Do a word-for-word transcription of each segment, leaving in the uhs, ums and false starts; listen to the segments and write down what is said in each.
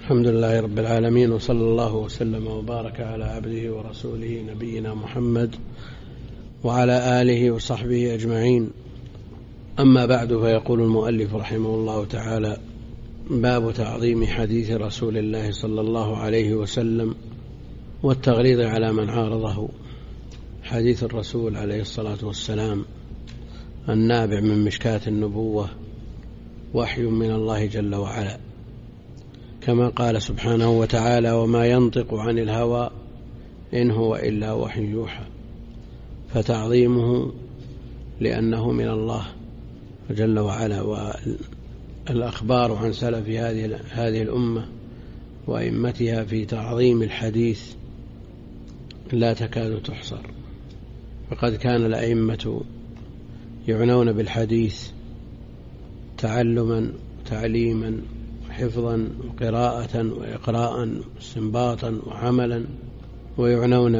الحمد لله رب العالمين، وصلى الله وسلم وبارك على عبده ورسوله نبينا محمد وعلى آله وصحبه أجمعين. أما بعد، فيقول المؤلف رحمه الله تعالى: باب تعظيم حديث رسول الله صلى الله عليه وسلم والتغليظ على من عارضه. حديث الرسول عليه الصلاة والسلام النابع من مشكاة النبوة وحي من الله جل وعلا، كما قال سبحانه وتعالى: وما ينطق عن الهوى إن هو إلا وحي يوحى. فتعظيمه لأنه من الله جل وعلا. والأخبار عن سلف هذه الأمة وأئمتها في تعظيم الحديث لا تكاد تحصر، فقد كان الأئمة يعنون بالحديث تعلما وتعليما وحفظا وقراءة وإقراء واستنباطا وعملا، ويعنون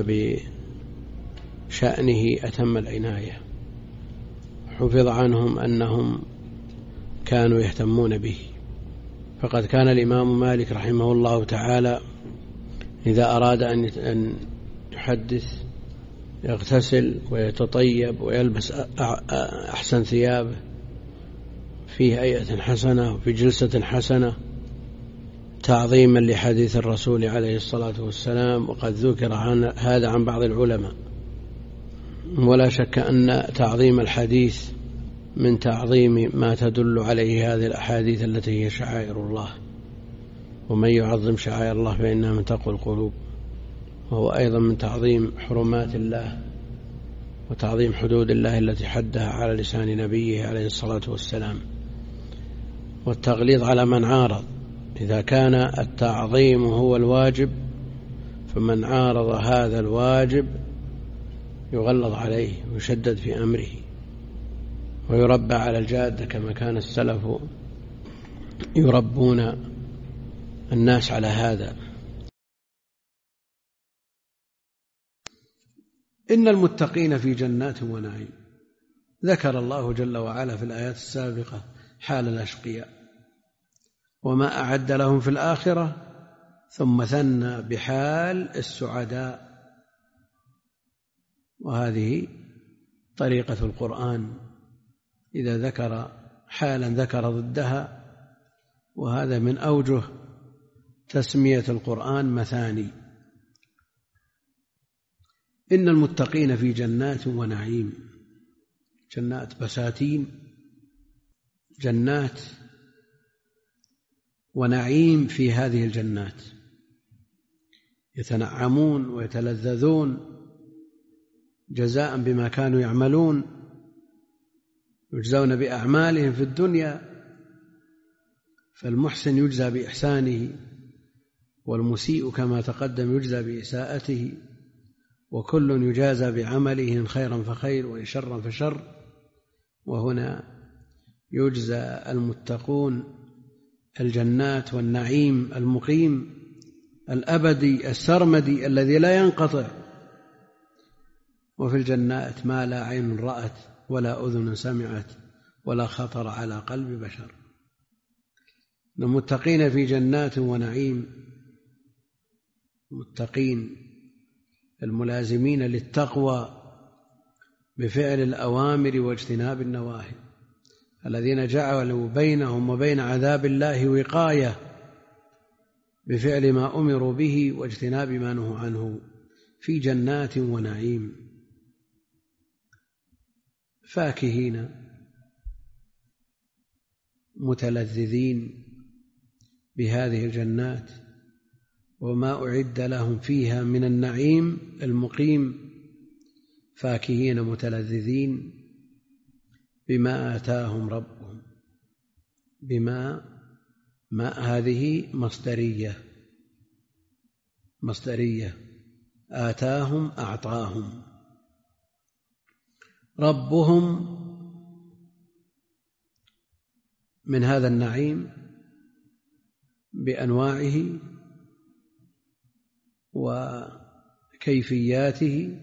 بشأنه أتم العناية. حفظ عنهم أنهم كانوا يهتمون به، فقد كان الإمام مالك رحمه الله تعالى إذا أراد أن يحدث يغتسل ويتطيب ويلبس أحسن ثيابه في هيئة حسنة وفي جلسة حسنة، تعظيما لحديث الرسول عليه الصلاة والسلام. وقد ذكر عن هذا عن بعض العلماء. ولا شك أن تعظيم الحديث من تعظيم ما تدل عليه هذه الأحاديث التي هي شعائر الله، ومن يعظم شعائر الله فإنها من تقوى القلوب. وهو أيضا من تعظيم حرمات الله وتعظيم حدود الله التي حدها على لسان نبيه عليه الصلاة والسلام. والتغليظ على من عارض، إذا كان التعظيم هو الواجب فمن عارض هذا الواجب يغلظ عليه ويشدد في أمره ويربى على الجادة، كما كان السلف يربون الناس على هذا. إن المتقين في جنات ونعيم. ذكر الله جل وعلا في الآيات السابقة حال الأشقياء وما أعد لهم في الآخرة، ثم ثنى بحال السعداء. وهذه طريقة القرآن، إذا ذكر حالا ذكر ضدها، وهذا من أوجه تسمية القرآن مثاني. إن المتقين في جنات ونعيم. جنات بساتين، جنات ونعيم. في هذه الجنات يتنعمون ويتلذذون جزاء بما كانوا يعملون، يجزون بأعمالهم في الدنيا، فالمحسن يجزى بإحسانه، والمسيء كما تقدم يجزى بإساءته، وكل يجازى بعمله إن خيرا فخير وإن شرا فشر. وهنا يجزى المتقون الجنات والنعيم المقيم الأبدي السرمدي الذي لا ينقطع. وفي الجنات ما لا عين رأت ولا أذن سمعت ولا خطر على قلب بشر. المتقين في جنات ونعيم، متقين الملازمين للتقوى بفعل الأوامر واجتناب النواهي، الذين جعلوا بينهم وبين عذاب الله وقاية بفعل ما أمروا به واجتناب ما نهوا عنه، في جنات ونعيم فاكهين متلذذين بهذه الجنات وما أعد لهم فيها من النعيم المقيم، فاكهين متلذذين بما آتاهم ربهم. بما ما هذه مصدرية مصدرية آتاهم أعطاهم. ربهم من هذا النعيم بأنواعه وكيفياته.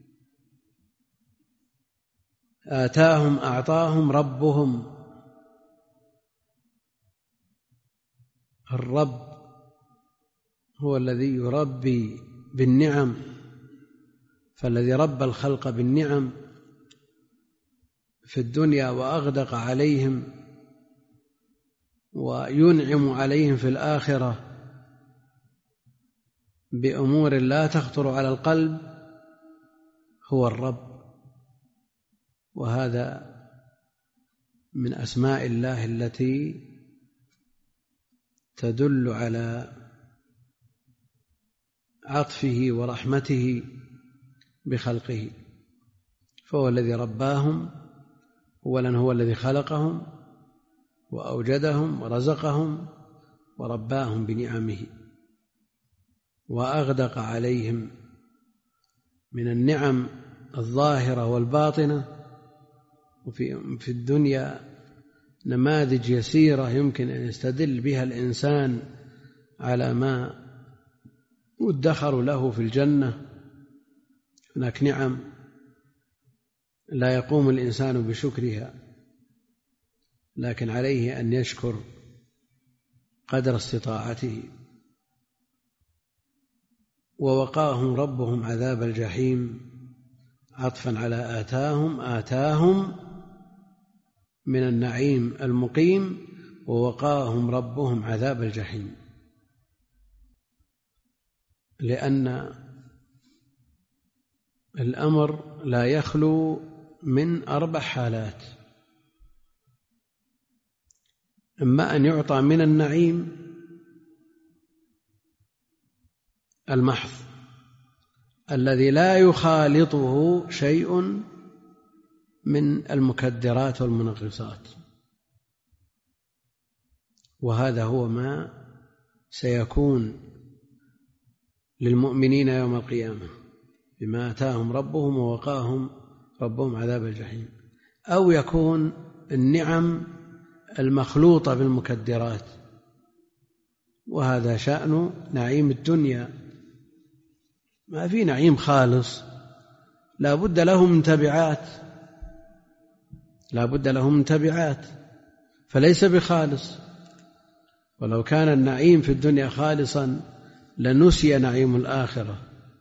آتاهم أعطاهم ربهم. الرب هو الذي يربي بالنعم، فالذي ربى الخلق بالنعم في الدنيا وأغدق عليهم وينعم عليهم في الآخرة بأمور لا تخطر على القلب هو الرب. وهذا من أسماء الله التي تدل على عطفه ورحمته بخلقه، فهو الذي رباهم أولا، هو الذي خلقهم وأوجدهم ورزقهم ورباهم بنعمه وأغدق عليهم من النعم الظاهرة والباطنة. وفي في الدنيا نماذج يسيرة يمكن أن يستدل بها الإنسان على ما ادخر له في الجنة. هناك نعم لا يقوم الإنسان بشكرها، لكن عليه أن يشكر قدر استطاعته. ووقاهم ربهم عذاب الجحيم، عطفا على آتاهم آتاهم من النعيم المقيم، ووقاهم ربهم عذاب الجحيم، لأن الأمر لا يخلو من أربع حالات: إما أن يعطى من النعيم المحض الذي لا يخالطه شيء من المكدرات والمنغصات، وهذا هو ما سيكون للمؤمنين يوم القيامة بما آتاهم ربهم ووقاهم ربهم عذاب الجحيم. أو يكون النعم المخلوطة بالمكدرات، وهذا شأن نعيم الدنيا. ما في نعيم خالص، لا بد له من تبعات، لا بد له من تبعات، فليس بخالص. ولو كان النعيم في الدنيا خالصا لنسي نعيم الآخرة.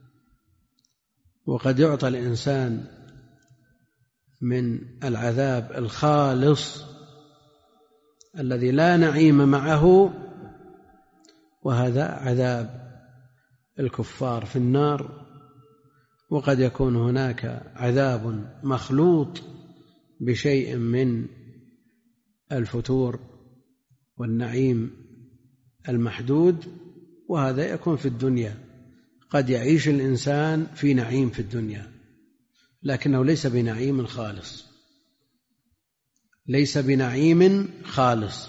وقد يعطى الإنسان من العذاب الخالص الذي لا نعيم معه، وهذا عذاب الكفار في النار. وقد يكون هناك عذاب مخلوط بشيء من الفتور والنعيم المحدود، وهذا يكون في الدنيا. قد يعيش الإنسان في نعيم في الدنيا لكنه ليس بنعيم خالص، ليس بنعيم خالص.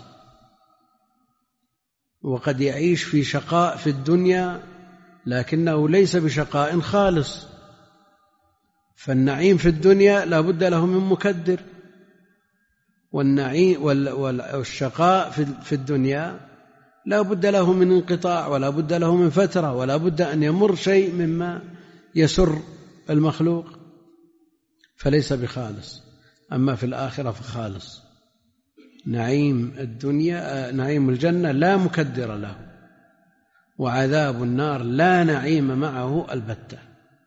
وقد يعيش في شقاء في الدنيا لكنه ليس بشقاء خالص. فالنعيم في الدنيا لا بد له من مكدر، والنعيم والشقاء في الدنيا لا بد له من انقطاع، ولا بد له من فترة، ولا بد أن يمر شيء مما يسر المخلوق، فليس بخالص. أما في الآخرة فخالص. نعيم الدنيا نعيم الجنة لا مكدر له، وعذاب النار لا نعيم معه البتة.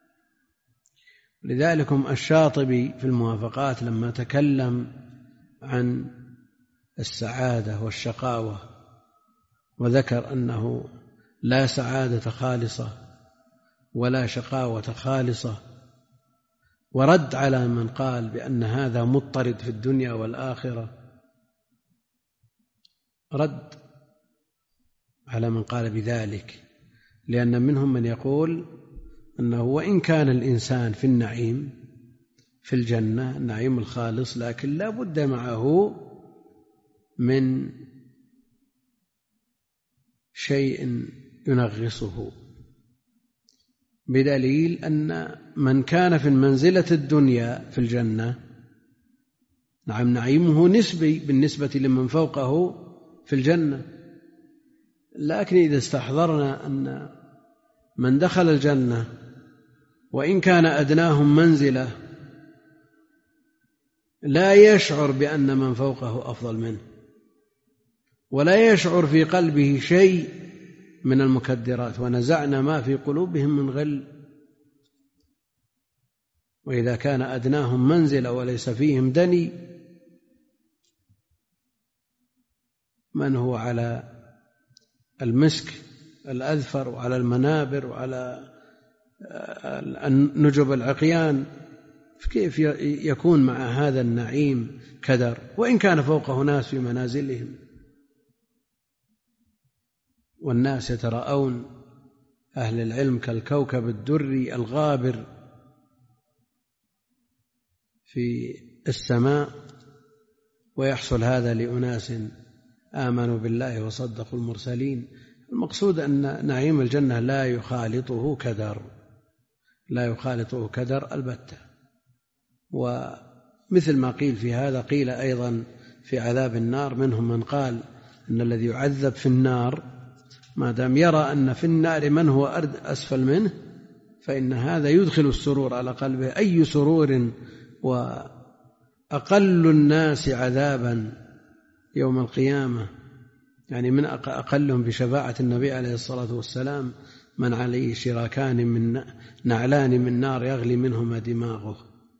لذلك الشاطبي في الموافقات لما تكلم عن السعادة والشقاوة وذكر أنه لا سعادة خالصة ولا شقاوة خالصة، ورد على من قال بأن هذا مضطرد في الدنيا والآخرة، رد على من قال بذلك، لأن منهم من يقول أنه وإن كان الإنسان في النعيم في الجنة النعيم الخالص، لكن لا بد معه من شيء ينغصه، بدليل أن من كان في المنزلة الدنيا في الجنة نعم نعيمه نسبي بالنسبة لمن فوقه في الجنة. لكن إذا استحضرنا أن من دخل الجنة وإن كان أدناهم منزلة لا يشعر بأن من فوقه أفضل منه، ولا يشعر في قلبه شيء من المكدرات ونزعنا ما في قلوبهم من غل. وإذا كان أدناهم منزلة وليس فيهم دني، من هو على المسك الأذفر وعلى المنابر وعلى نجب العقيان، كيف يكون مع هذا النعيم كدر وإن كان فوقه ناس في منازلهم؟ والناس يتراءون أهل العلم كالكوكب الدري الغابر في السماء، ويحصل هذا لأناس آمنوا بالله وصدقوا المرسلين. المقصود أن نعيم الجنة لا يخالطه كدر، لا يخالطه كدر البتة. ومثل ما قيل في هذا قيل أيضا في عذاب النار، منهم من قال أن الذي يعذب في النار ما دام يرى أن في النار من هو أسفل منه فإن هذا يدخل السرور على قلبه. أي سرور وأقل الناس عذابا يوم القيامة، يعني من أقلهم بشفاعة النبي عليه الصلاة والسلام من عليه شراكان من نعلان من نار يغلي منهما دماغه،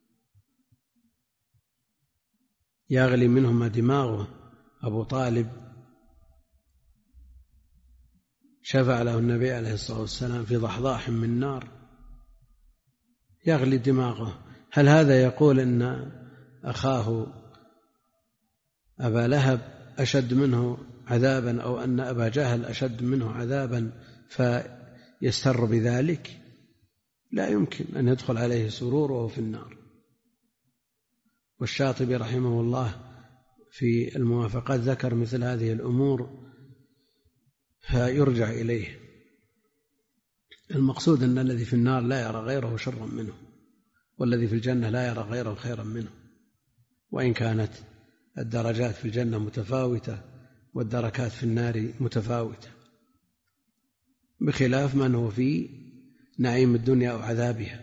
يغلي منهما دماغه. أبو طالب شفع له النبي عليه الصلاة والسلام في ضحضاح من نار يغلي دماغه. هل هذا يقول إن أخاه أبا لهب أشد منه عذابا، أو أن أبا جهل أشد منه عذابا فيستر بذلك؟ لا يمكن أن يدخل عليه سرور وهو في النار. والشاطبي رحمه الله في الموافقات ذكر مثل هذه الأمور فيرجع إليه. المقصود أن الذي في النار لا يرى غيره شرا منه، والذي في الجنة لا يرى غيره خيرا منه، وإن كانت الدرجات في الجنة متفاوتة والدركات في النار متفاوتة، بخلاف من هو في نعيم الدنيا أو عذابها.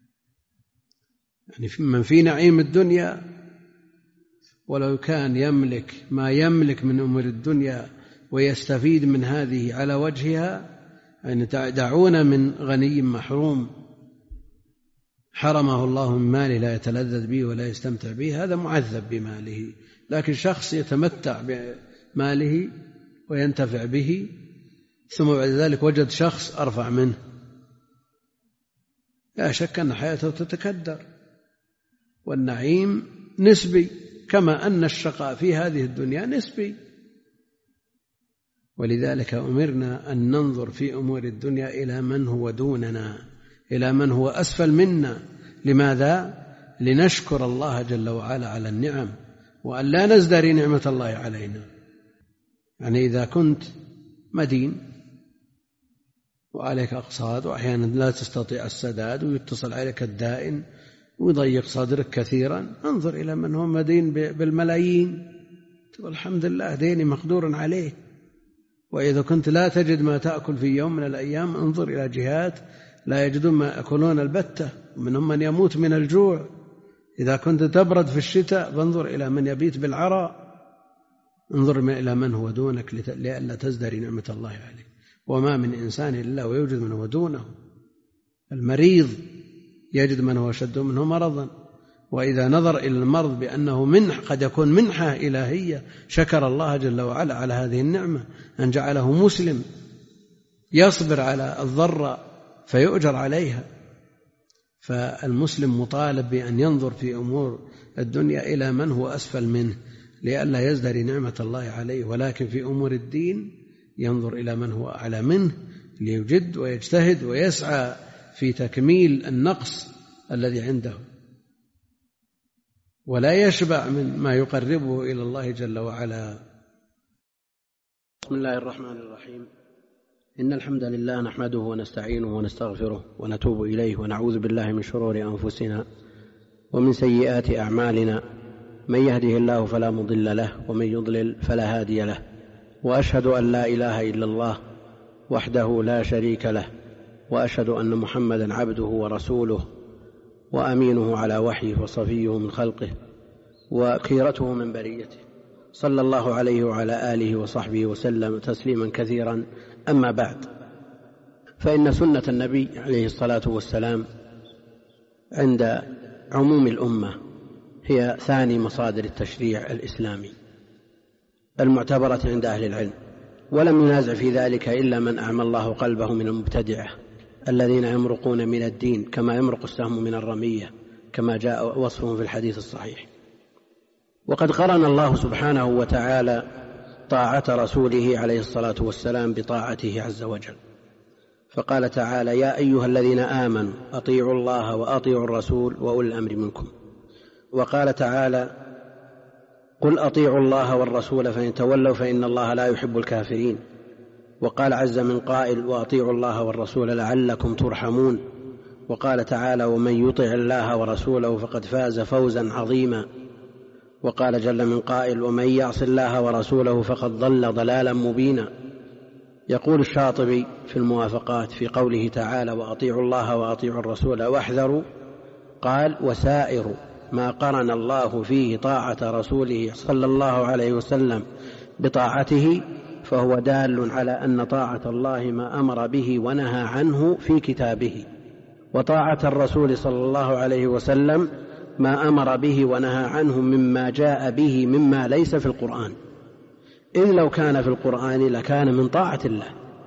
يعني من في نعيم الدنيا ولو كان يملك ما يملك من أمور الدنيا ويستفيد من هذه على وجهها، يعني دعونا من غني محروم حرمه الله من ماله لا يتلذذ به ولا يستمتع به، هذا معذب بماله. لكن شخص يتمتع بماله وينتفع به ثم بعد ذلك وجد شخص أرفع منه، لا شك أن حياته تتكدر. والنعيم نسبي كما أن الشقاء في هذه الدنيا نسبي، ولذلك أمرنا أن ننظر في أمور الدنيا إلى من هو دوننا، إلى من هو أسفل منا. لماذا؟ لنشكر الله جل وعلا على النعم وأن لا نزدري نعمة الله علينا. يعني إذا كنت مدين وعليك أقساط وأحيانا لا تستطيع السداد ويتصل عليك الدائن ويضيق صدرك كثيرا، انظر إلى من هو مدين بالملايين تقول الحمد لله ديني مقدور عليه. وإذا كنت لا تجد ما تأكل في يوم من الأيام انظر إلى جهات لا يجدون ما يأكلون البتة، ومنهم من يموت من الجوع. إذا كنت تبرد في الشتاء فانظر إلى من يبيت بالعراء. انظر إلى من هو دونك لئلا تزدري نعمة الله عليك. وما من إنسان إلا ويوجد من هو دونه. المريض يجد من هو أشد منه مرضا، وإذا نظر إلى المرض بأنه منح قد يكون منحة إلهية شكر الله جل وعلا على هذه النعمة أن جعله مسلم يصبر على الضراء فيؤجر عليها. فالمسلم مطالب بأن ينظر في أمور الدنيا إلى من هو أسفل منه لئلا يزدري نعمة الله عليه، ولكن في أمور الدين ينظر إلى من هو أعلى منه ليجد ويجتهد ويسعى في تكميل النقص الذي عنده، ولا يشبع من ما يقربه إلى الله جل وعلا. بسم الله الرحمن الرحيم. إن الحمد لله نحمده ونستعينه ونستغفره ونتوب إليه ونعوذ بالله من شرور أنفسنا ومن سيئات أعمالنا، من يهده الله فلا مضل له ومن يضلل فلا هادي له، وأشهد أن لا إله إلا الله وحده لا شريك له، وأشهد أن محمدا عبده ورسوله وأمينه على وحيه وصفيه من خلقه وخيرته من بريته، صلى الله عليه وعلى آله وصحبه وسلم تسليما كثيرا. أما بعد، فإن سنة النبي عليه الصلاة والسلام عند عموم الأمة هي ثاني مصادر التشريع الإسلامي المعتبرة عند أهل العلم، ولم ينازع في ذلك إلا من أعمى الله قلبه من المبتدعة الذين يمرقون من الدين كما يمرق السهم من الرمية، كما جاء وصفهم في الحديث الصحيح. وقد قرن الله سبحانه وتعالى طاعة رسوله عليه الصلاة والسلام بطاعته عز وجل، فقال تعالى: يا أيها الذين آمنوا أطيعوا الله وأطيعوا الرسول وأولي الأمر منكم. وقال تعالى: قل أطيعوا الله والرسول فإن تولوا فإن الله لا يحب الكافرين. وقال عز من قائل: وأطيعوا الله والرسول لعلكم ترحمون. وقال تعالى: ومن يطع الله ورسوله فقد فاز فوزا عظيما. وقال جل من قائل: ومن يعص الله ورسوله فقد ضل ضلالا مبينا. يقول الشاطبي في الموافقات في قوله تعالى: وأطيعوا الله وأطيعوا الرسول واحذروا، قال: وسائر ما قرن الله فيه طاعة رسوله صلى الله عليه وسلم بطاعته فهو دال على أن طاعة الله ما أمر به ونهى عنه في كتابه، وطاعة الرسول صلى الله عليه وسلم ما أمر به ونهى عنه مما جاء به مما ليس في القرآن، إذ لو كان في القرآن لكان من طاعة الله.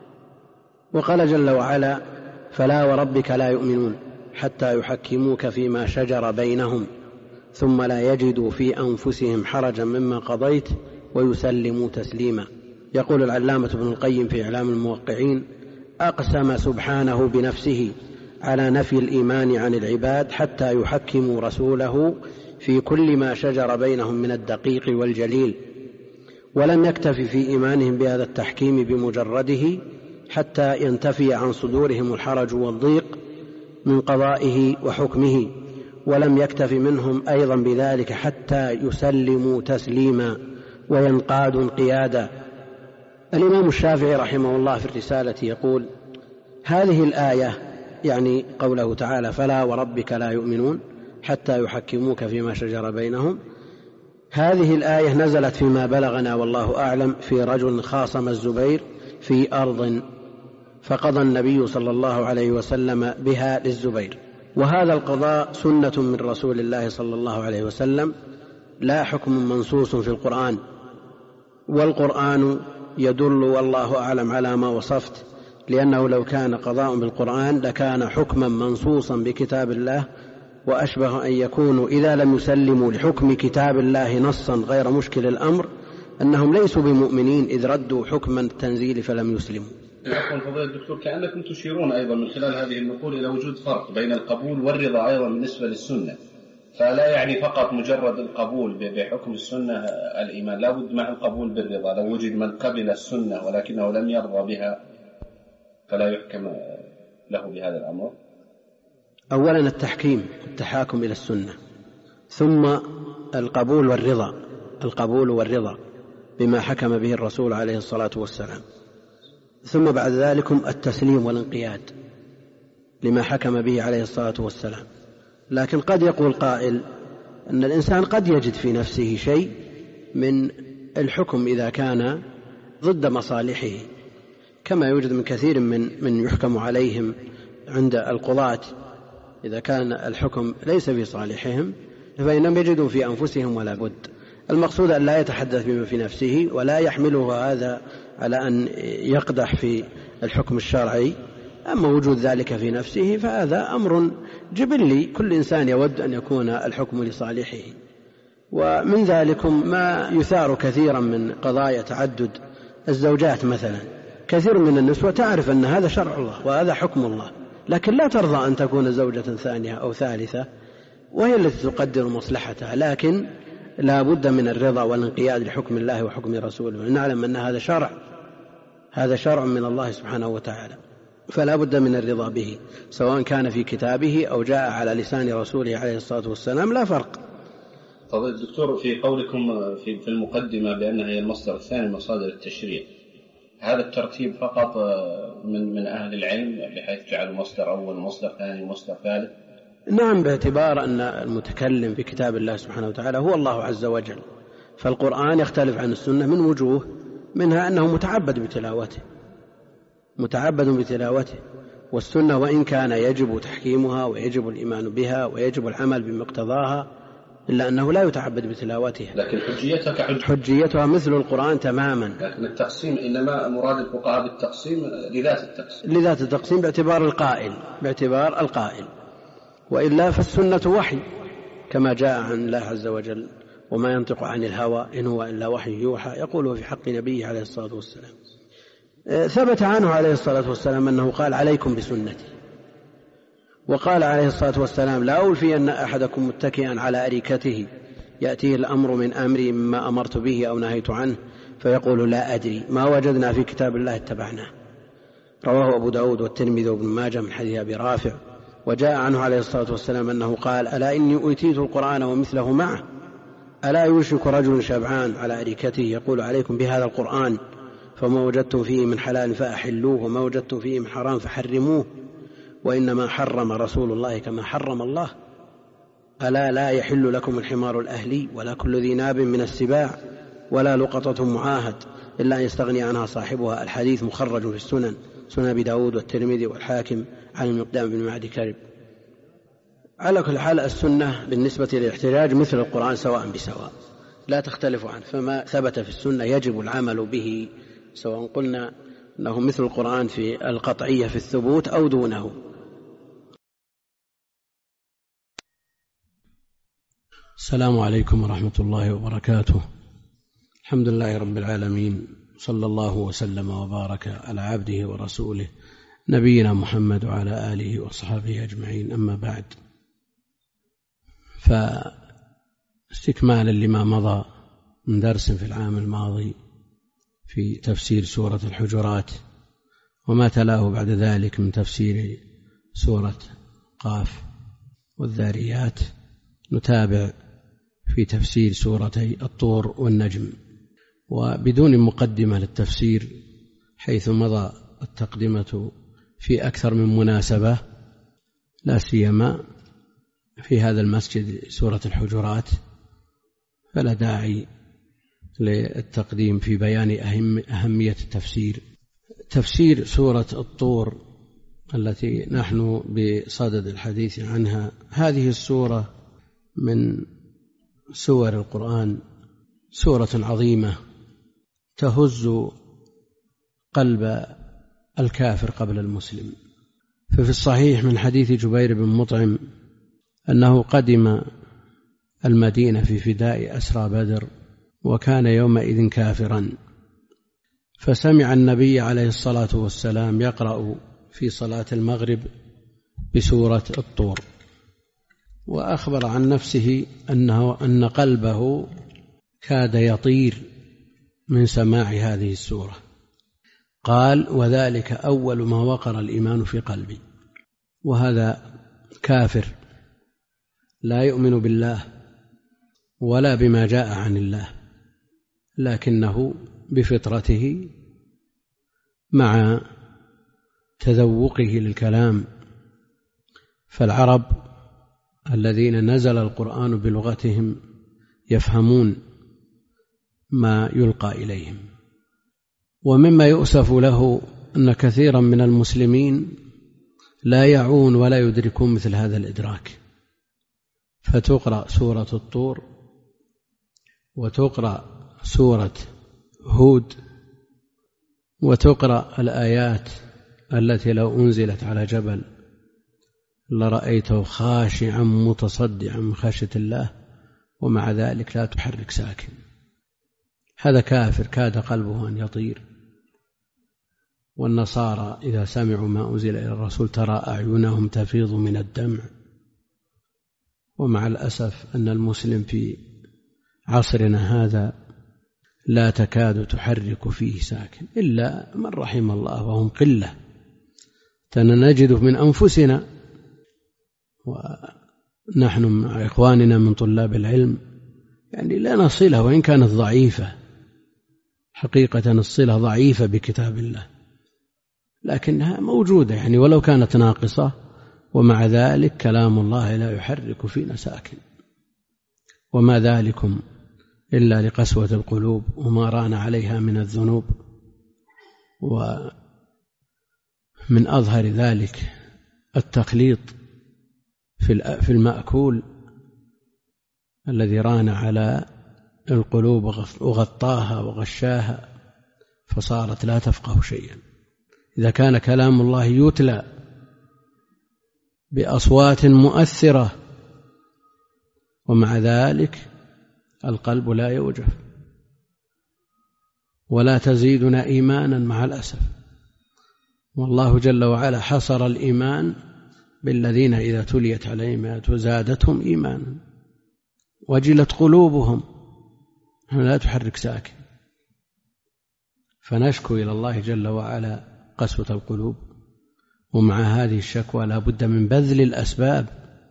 وقال جل وعلا: فلا وربك لا يؤمنون حتى يحكموك فيما شجر بينهم ثم لا يجدوا في أنفسهم حرجا مما قضيت ويسلموا تسليما. يقول العلامة ابن القيم في إعلام الموقعين: أقسم سبحانه بنفسه على نفي الإيمان عن العباد حتى يحكموا رسوله في كل ما شجر بينهم من الدقيق والجليل، ولم يكتف في إيمانهم بهذا التحكيم بمجرده حتى ينتفي عن صدورهم الحرج والضيق من قضائه وحكمه، ولم يكتف منهم أيضا بذلك حتى يسلموا تسليما وينقادوا انقيادا. الإمام الشافعي رحمه الله في الرسالة يقول: هذه الآية، يعني قوله تعالى: فلا وربك لا يؤمنون حتى يحكموك فيما شجر بينهم، هذه الآية نزلت فيما بلغنا والله أعلم في رجل خاصم الزبير في أرض، فقضى النبي صلى الله عليه وسلم بها للزبير، وهذا القضاء سنة من رسول الله صلى الله عليه وسلم لا حكم منصوص في القرآن، والقرآن يدل والله أعلم على ما وصفت، لأنه لو كان قضاء بالقرآن لكان حكما منصوصا بكتاب الله، وأشبه أن يكونوا إذا لم يسلموا لحكم كتاب الله نصا غير مشكل الأمر أنهم ليسوا بمؤمنين إذ ردوا حكم التنزيل فلم يسلموا. عفوا فضيلة الدكتور، كأنكم تشيرون أيضا من خلال هذه النقول إلى وجود فرق بين القبول والرضا أيضا بالنسبة للسنة، فلا يعني فقط مجرد القبول بحكم السنة الإيمان، لا بد مع القبول بالرضا. لو وجد من قبل السنة ولكنه لم يرضى بها فلا يحكم له بهذا الأمر. أولا التحكيم التحاكم إلى السنة، ثم القبول والرضا، القبول والرضا بما حكم به الرسول عليه الصلاة والسلام، ثم بعد ذلك التسليم والانقياد لما حكم به عليه الصلاة والسلام. لكن قد يقول قائل أن الإنسان قد يجد في نفسه شيء من الحكم إذا كان ضد مصالحه، كما يوجد من كثير من من يحكم عليهم عند القضاة إذا كان الحكم ليس في صالحهم فإنهم يجدون في أنفسهم ولا بد. المقصود أن لا يتحدث بما في نفسه ولا يحمله هذا على أن يقدح في الحكم الشرعي. أما وجود ذلك في نفسه فهذا أمر جبلي، كل إنسان يود أن يكون الحكم لصالحه. ومن ذلك ما يثار كثيرا من قضايا تعدد الزوجات مثلا، كثير من النسوة تعرف أن هذا شرع الله وهذا حكم الله، لكن لا ترضى أن تكون زوجة ثانية أو ثالثة وهي التي تقدر مصلحتها، لكن لا بد من الرضا والانقياد لحكم الله وحكم رسوله. نعلم أن هذا شرع، هذا شرع من الله سبحانه وتعالى، فلا بد من الرضا به سواء كان في كتابه أو جاء على لسان رسوله عليه الصلاة والسلام، لا فرق. فضيلة الدكتور، في قولكم في المقدمة بأنها هي المصدر الثاني من مصادر التشريع، هذا الترتيب فقط من من أهل العلم بحيث جعلوا مصدر أول مصدر ثاني مصدر ثالث؟ نعم، باعتبار أن المتكلم في كتاب الله سبحانه وتعالى هو الله عز وجل، فالقرآن يختلف عن السنة من وجوه، منها أنه متعبد بتلاوته، متعبد بتلاوته. والسنة وإن كان يجب تحكيمها ويجب الإيمان بها ويجب العمل بمقتضاها إلا أنه لا يتعبد بتلاوتها. لكن حجيتها كحج حجيتها مثل القرآن تماما. لكن التقسيم إنما مراد الفقهاء بالتقسيم لذات التقسيم لذات التقسيم باعتبار القائل باعتبار القائل وإلا فالسنة وحي كما جاء عن الله عز وجل: وما ينطق عن الهوى إن هو إلا وحي يوحى، يقوله في حق نبيه عليه الصلاة والسلام. ثبت عنه عليه الصلاة والسلام أنه قال: عليكم بسنتي. وقال عليه الصلاة والسلام: لا ألفين أحدكم متكئا على أريكته يأتيه الأمر من أمري مما أمرت به أو نهيت عنه فيقول: لا أدري، ما وجدنا في كتاب الله اتبعناه. رواه أبو داود والترمذي وابن ماجه من حديث أبي رافع. وجاء عنه عليه الصلاة والسلام أنه قال: ألا إني أوتيت القرآن ومثله معه، ألا يوشك رجل شبعان على أريكته يقول: عليكم بهذا القرآن، فما وجدتم فيه من حلال فأحلوه وما وجدتم فيه من حرام فحرموه، وإنما حرم رسول الله كما حرم الله. ألا لا يحل لكم الحمار الأهلي ولا كل ذي ناب من السباع ولا لقطة معاهد إلا أن يستغني عنها صاحبها. الحديث مخرج في السنن، سنن أبي داود والترمذي والحاكم عن المقدام بن معدي كرب. على كل حال السنة بالنسبة للاحتجاج مثل القرآن سواء بسواء لا تختلف عنه، فما ثبت في السنة يجب العمل به، سواء قلنا أنه مثل القرآن في القطعية في الثبوت أو دونه. السلام عليكم ورحمة الله وبركاته. الحمد لله رب العالمين، صلى الله وسلم وبارك على عبده ورسوله نبينا محمد وعلى آله وصحبه أجمعين. أما بعد، فاستكمالا لما مضى من درس في العام الماضي في تفسير سورة الحجرات وما تلاه بعد ذلك من تفسير سورة قاف والذاريات، نتابع في تفسير سورتي الطور والنجم، وبدون مقدمة للتفسير، حيث مضى التقدمة في أكثر من مناسبة، لا سيما في هذا المسجد سورة الحجرات، فلا داعي للتقديم في بيان أهم أهمية التفسير. تفسير سورة الطور التي نحن بصدد الحديث عنها، هذه السورة من سور القرآن سورة عظيمة تهز قلب الكافر قبل المسلم. ففي الصحيح من حديث جبير بن مطعم أنه قدم المدينة في فداء أسرى بدر وكان يومئذ كافرا، فسمع النبي عليه الصلاة والسلام يقرأ في صلاة المغرب بسورة الطور، وأخبر عن نفسه أنه أن قلبه كاد يطير من سماع هذه السورة. قال: وذلك أول ما وقر الإيمان في قلبي. وهذا كافر لا يؤمن بالله ولا بما جاء عن الله، لكنه بفطرته مع تذوقه للكلام، فالعرب الذين نزل القرآن بلغتهم يفهمون ما يلقى إليهم. ومما يؤسف له أن كثيرا من المسلمين لا يعون ولا يدركون مثل هذا الإدراك، فتقرأ سورة الطور وتقرأ سورة هود وتقرأ الآيات التي لو أنزلت على جبل لرأيته خاشعا متصدعا من خشية الله، ومع ذلك لا تحرك ساكن. هذا كافر كاد قلبه أن يطير. والنصارى إذا سمعوا ما أنزل إلى الرسول ترى أعينهم تفيض من الدمع. ومع الأسف أن المسلم في عصرنا هذا لا تكاد تحرك فيه ساكن إلا من رحم الله، وهم قلة نجد من أنفسنا ونحن مع إخواننا من طلاب العلم يعني لا نصلها، وإن كانت ضعيفة حقيقة، الصلة ضعيفة بكتاب الله، لكنها موجودة يعني ولو كانت ناقصة، ومع ذلك كلام الله لا يحرك فينا ساكن. وما ذلكم إلا لقسوة القلوب وما ران عليها من الذنوب. من أظهر ذلك التخليط في المأكول الذي ران على القلوب وغطاها وغشاها فصارت لا تفقه شيئا. إذا كان كلام الله يتلى بأصوات مؤثرة ومع ذلك القلب لا يوجف ولا تزيدنا إيمانا مع الأسف. والله جل وعلا حصر الإيمان بالذين إذا تليت عليهم آياته زادتهم إيمانا وجلت قلوبهم لا تحرك ساكن. فنشكو إلى الله جل وعلا قسوة القلوب، ومع هذه الشكوى لا بد من بذل الأسباب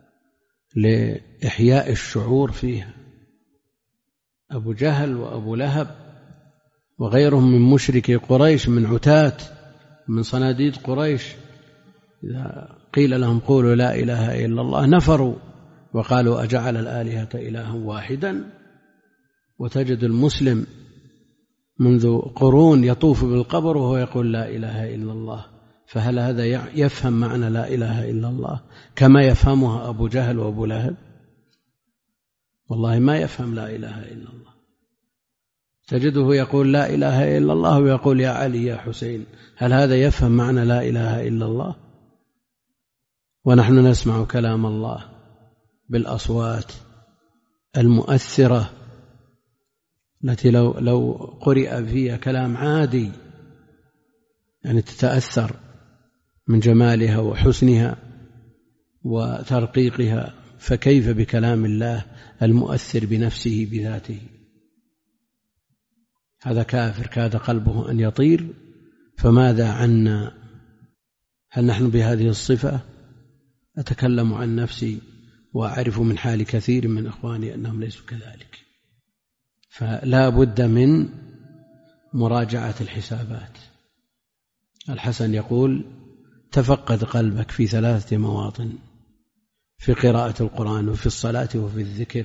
لإحياء الشعور فيها. أبو جهل وأبو لهب وغيرهم من مشركي قريش من عتاة من صناديد قريش إذا قيل لهم قولوا لا إله إلا الله نفروا وقالوا أجعل الآلهة إلها واحدا. وتجد المسلم منذ قرون يطوف بالقبر وهو يقول لا إله إلا الله، فهل هذا يفهم معنى لا إله إلا الله كما يفهمها أبو جهل وأبو لهب؟ والله ما يفهم لا إله إلا الله. تجده يقول لا إله إلا الله ويقول يا علي يا حسين، هل هذا يفهم معنى لا إله إلا الله؟ ونحن نسمع كلام الله بالأصوات المؤثرة التي لو, لو قرئ فيها كلام عادي يعني تتأثر من جمالها وحسنها وترقيقها، فكيف بكلام الله المؤثر بنفسه بذاته؟ هذا كافر كاد قلبه أن يطير، فماذا عنا؟ هل نحن بهذه الصفة؟ أتكلم عن نفسي وأعرف من حال كثير من إخواني أنهم ليسوا كذلك. فلا بد من مراجعة الحسابات. الحسن يقول تفقد قلبك في ثلاثة مواطن: في قراءة القرآن وفي الصلاة وفي الذكر،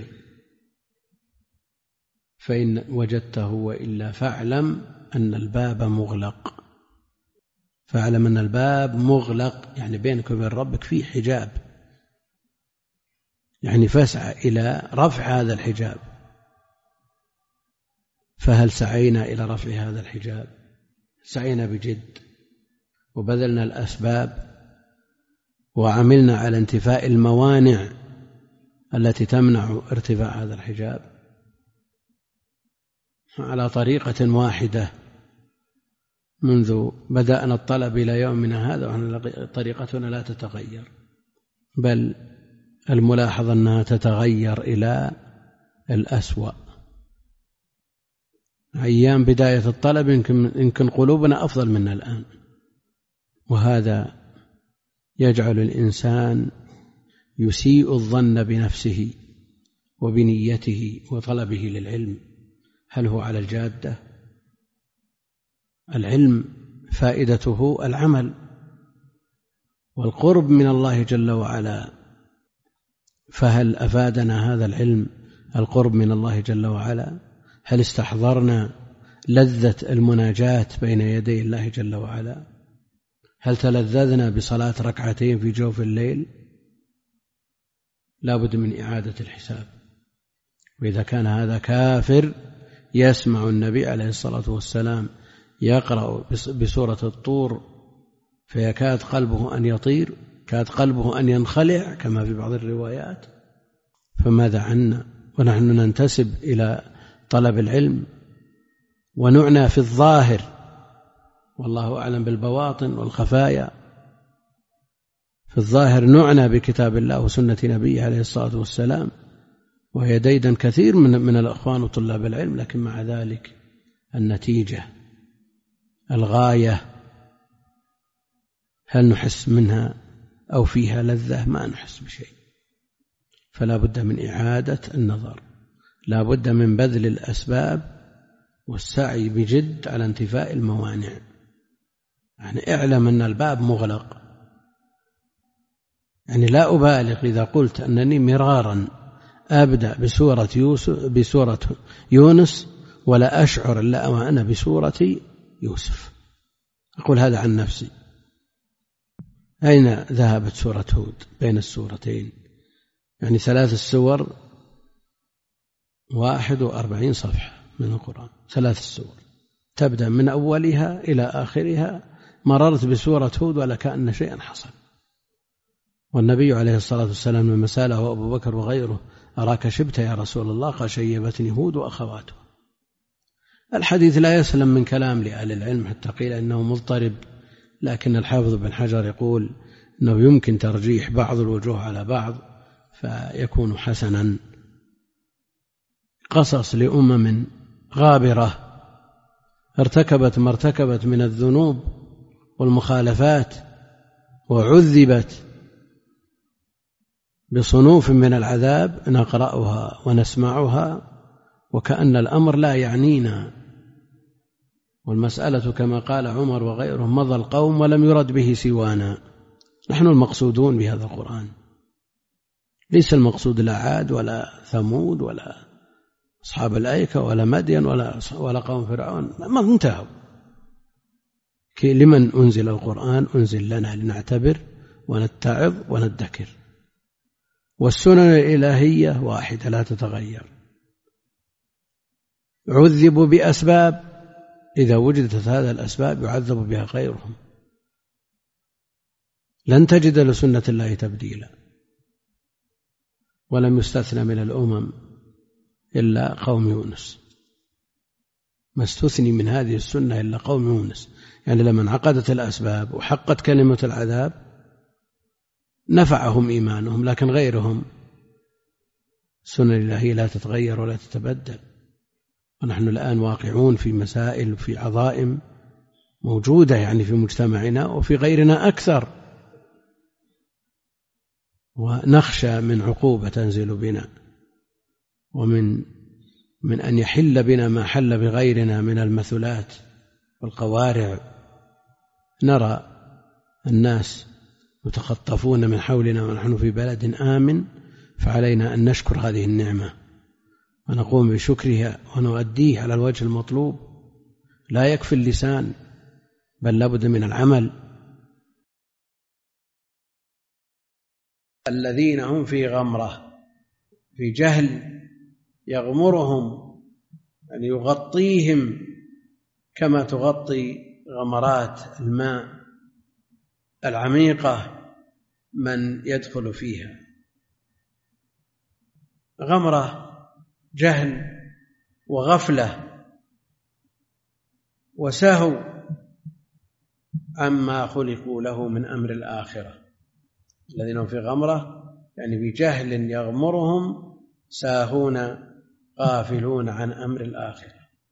فإن وجدته وإلا فاعلم أن الباب مغلق. فاعلم أن الباب مغلق يعني بينك وبين ربك في حجاب، يعني فاسعى إلى رفع هذا الحجاب. فهل سعينا إلى رفع هذا الحجاب؟ سعينا بجد وبذلنا الأسباب وعملنا على انتفاء الموانع التي تمنع ارتفاع هذا الحجاب على طريقة واحدة منذ بدأنا الطلب إلى يومنا هذا، طريقتنا لا تتغير، بل الملاحظ أنها تتغير إلى الأسوأ. أيام بداية الطلب يمكن قلوبنا أفضل منا الآن، وهذا يجعل الإنسان يسيء الظن بنفسه وبنيته وطلبه للعلم. هل هو على الجادة؟ العلم فائدته العمل والقرب من الله جل وعلا، فهل أفادنا هذا العلم القرب من الله جل وعلا؟ هل استحضرنا لذة المناجاة بين يدي الله جل وعلا؟ هل تلذذنا بصلاة ركعتين في جوف الليل؟ لا بد من إعادة الحساب. وإذا كان هذا كافر يسمع النبي عليه الصلاة والسلام يقرأ بسورة الطور فيكاد قلبه أن يطير، كاد قلبه أن ينخلع كما في بعض الروايات، فماذا عنا؟ ونحن ننتسب إلى طلب العلم ونعنى في الظاهر، والله أعلم بالبواطن والخفايا. في الظاهر نعنى بكتاب الله وسنة نبيه عليه الصلاة والسلام، وهي ديدا كثير من, من الأخوان وطلاب العلم، لكن مع ذلك النتيجة الغاية هل نحس منها أو فيها لذة؟ ما نحس بشيء. فلا بد من إعادة النظر، لا بد من بذل الأسباب والسعي بجد على انتفاء الموانع. يعني اعلم أن الباب مغلق. يعني لا أبالغ إذا قلت أنني مرارا أبدأ بسورة, يوسف بسورة يونس ولا أشعر إلا وأنا بسورة يوسف. أقول هذا عن نفسي، أين ذهبت سورة هود بين السورتين؟ يعني ثلاث السور واحد وأربعين صفحة من القرآن، ثلاث السور تبدأ من أولها إلى آخرها، مررت بسورة هود ولا كأن شيئا حصل. والنبي عليه الصلاة والسلام لما سأله أبو بكر وغيره أراك شبت يا رسول الله؟ قال شيبتني هود وأخواته. الحديث لا يسلم من كلام لأهل العلم حتى قيل إنه مضطرب، لكن الحافظ بن حجر يقول إنه يمكن ترجيح بعض الوجوه على بعض فيكون حسنا. قصص لأمم غابرة ارتكبت ما ارتكبت من الذنوب والمخالفات وعذبت بصنوف من العذاب، نقرأها ونسمعها وكأن الأمر لا يعنينا، والمسألة كما قال عمر وغيره مضى القوم ولم يرد به سوانا. نحن المقصودون بهذا القرآن، ليس المقصود لا عاد ولا ثمود ولا أصحاب الأيكة ولا مدين ولا ولا قوم فرعون، ما انتهوا. لمن أنزل القرآن؟ أنزل لنا لنعتبر ونتعظ وندكر، والسنن الإلهية واحدة لا تتغير. عذبوا بأسباب، إذا وجدت هذه الأسباب يعذب بها غيرهم. لن تجد لسنة الله تبديلا، ولم يستثنى من الأمم إلا قوم يونس، ما استثني من هذه السنة إلا قوم يونس. يعني لما انعقدت الأسباب وحقت كلمة العذاب نفعهم إيمانهم، لكن غيرهم السنة الإلهية لا تتغير ولا تتبدل. ونحن الآن واقعون في مسائل وفي عظائم موجودة يعني في مجتمعنا وفي غيرنا أكثر، ونخشى من عقوبة تنزل بنا ومن من أن يحل بنا ما حل بغيرنا من المثلات والقوارع. نرى الناس يتخطفون من حولنا ونحن في بلد آمن، فعلينا أن نشكر هذه النعمة ونقوم بشكرها ونؤديه على الوجه المطلوب. لا يكفي اللسان، بل لابد من العمل. الذين هم في غمرة، في جهل يغمرهم، يعني يغطيهم كما تغطي غمرات الماء العميقة من يدخل فيها. غمرة جهل وغفلة وسهو عما خلقوا له من أمر الآخرة. الذين هم في غمرة يعني بجهل يغمرهم، ساهون غافلون عن أمر الآخرة.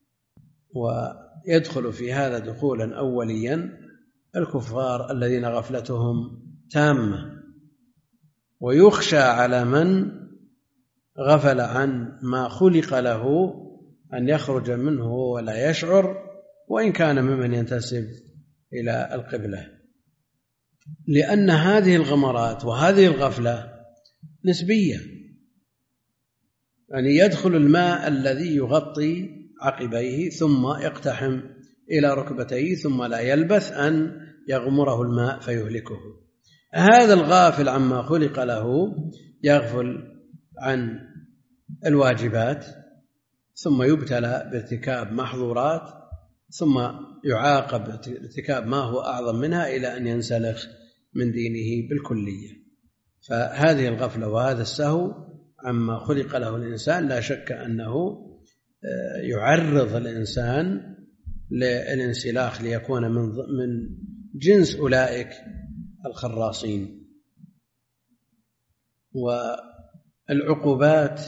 ويدخل في هذا دخولا أوليا الكفار الذين غفلتهم تامة، ويخشى على من غفل عن ما خلق له أن يخرج منه ولا يشعر، وإن كان ممن ينتسب إلى القبلة، لأن هذه الغمرات وهذه الغفلة نسبية. يعني يدخل الماء الذي يغطي عقبيه ثم يقتحم إلى ركبتيه ثم لا يلبث أن يغمره الماء فيهلكه. هذا الغافل عما خلق له يغفل عن الواجبات، ثم يبتلى بارتكاب محظورات، ثم يعاقب بارتكاب ما هو أعظم منها إلى أن ينسلخ من دينه بالكلية. فهذه الغفلة وهذا السهو عما خلق له الإنسان لا شك أنه يعرض الإنسان للانسلاخ ليكون من جنس أولئك الخراصين. والعقوبات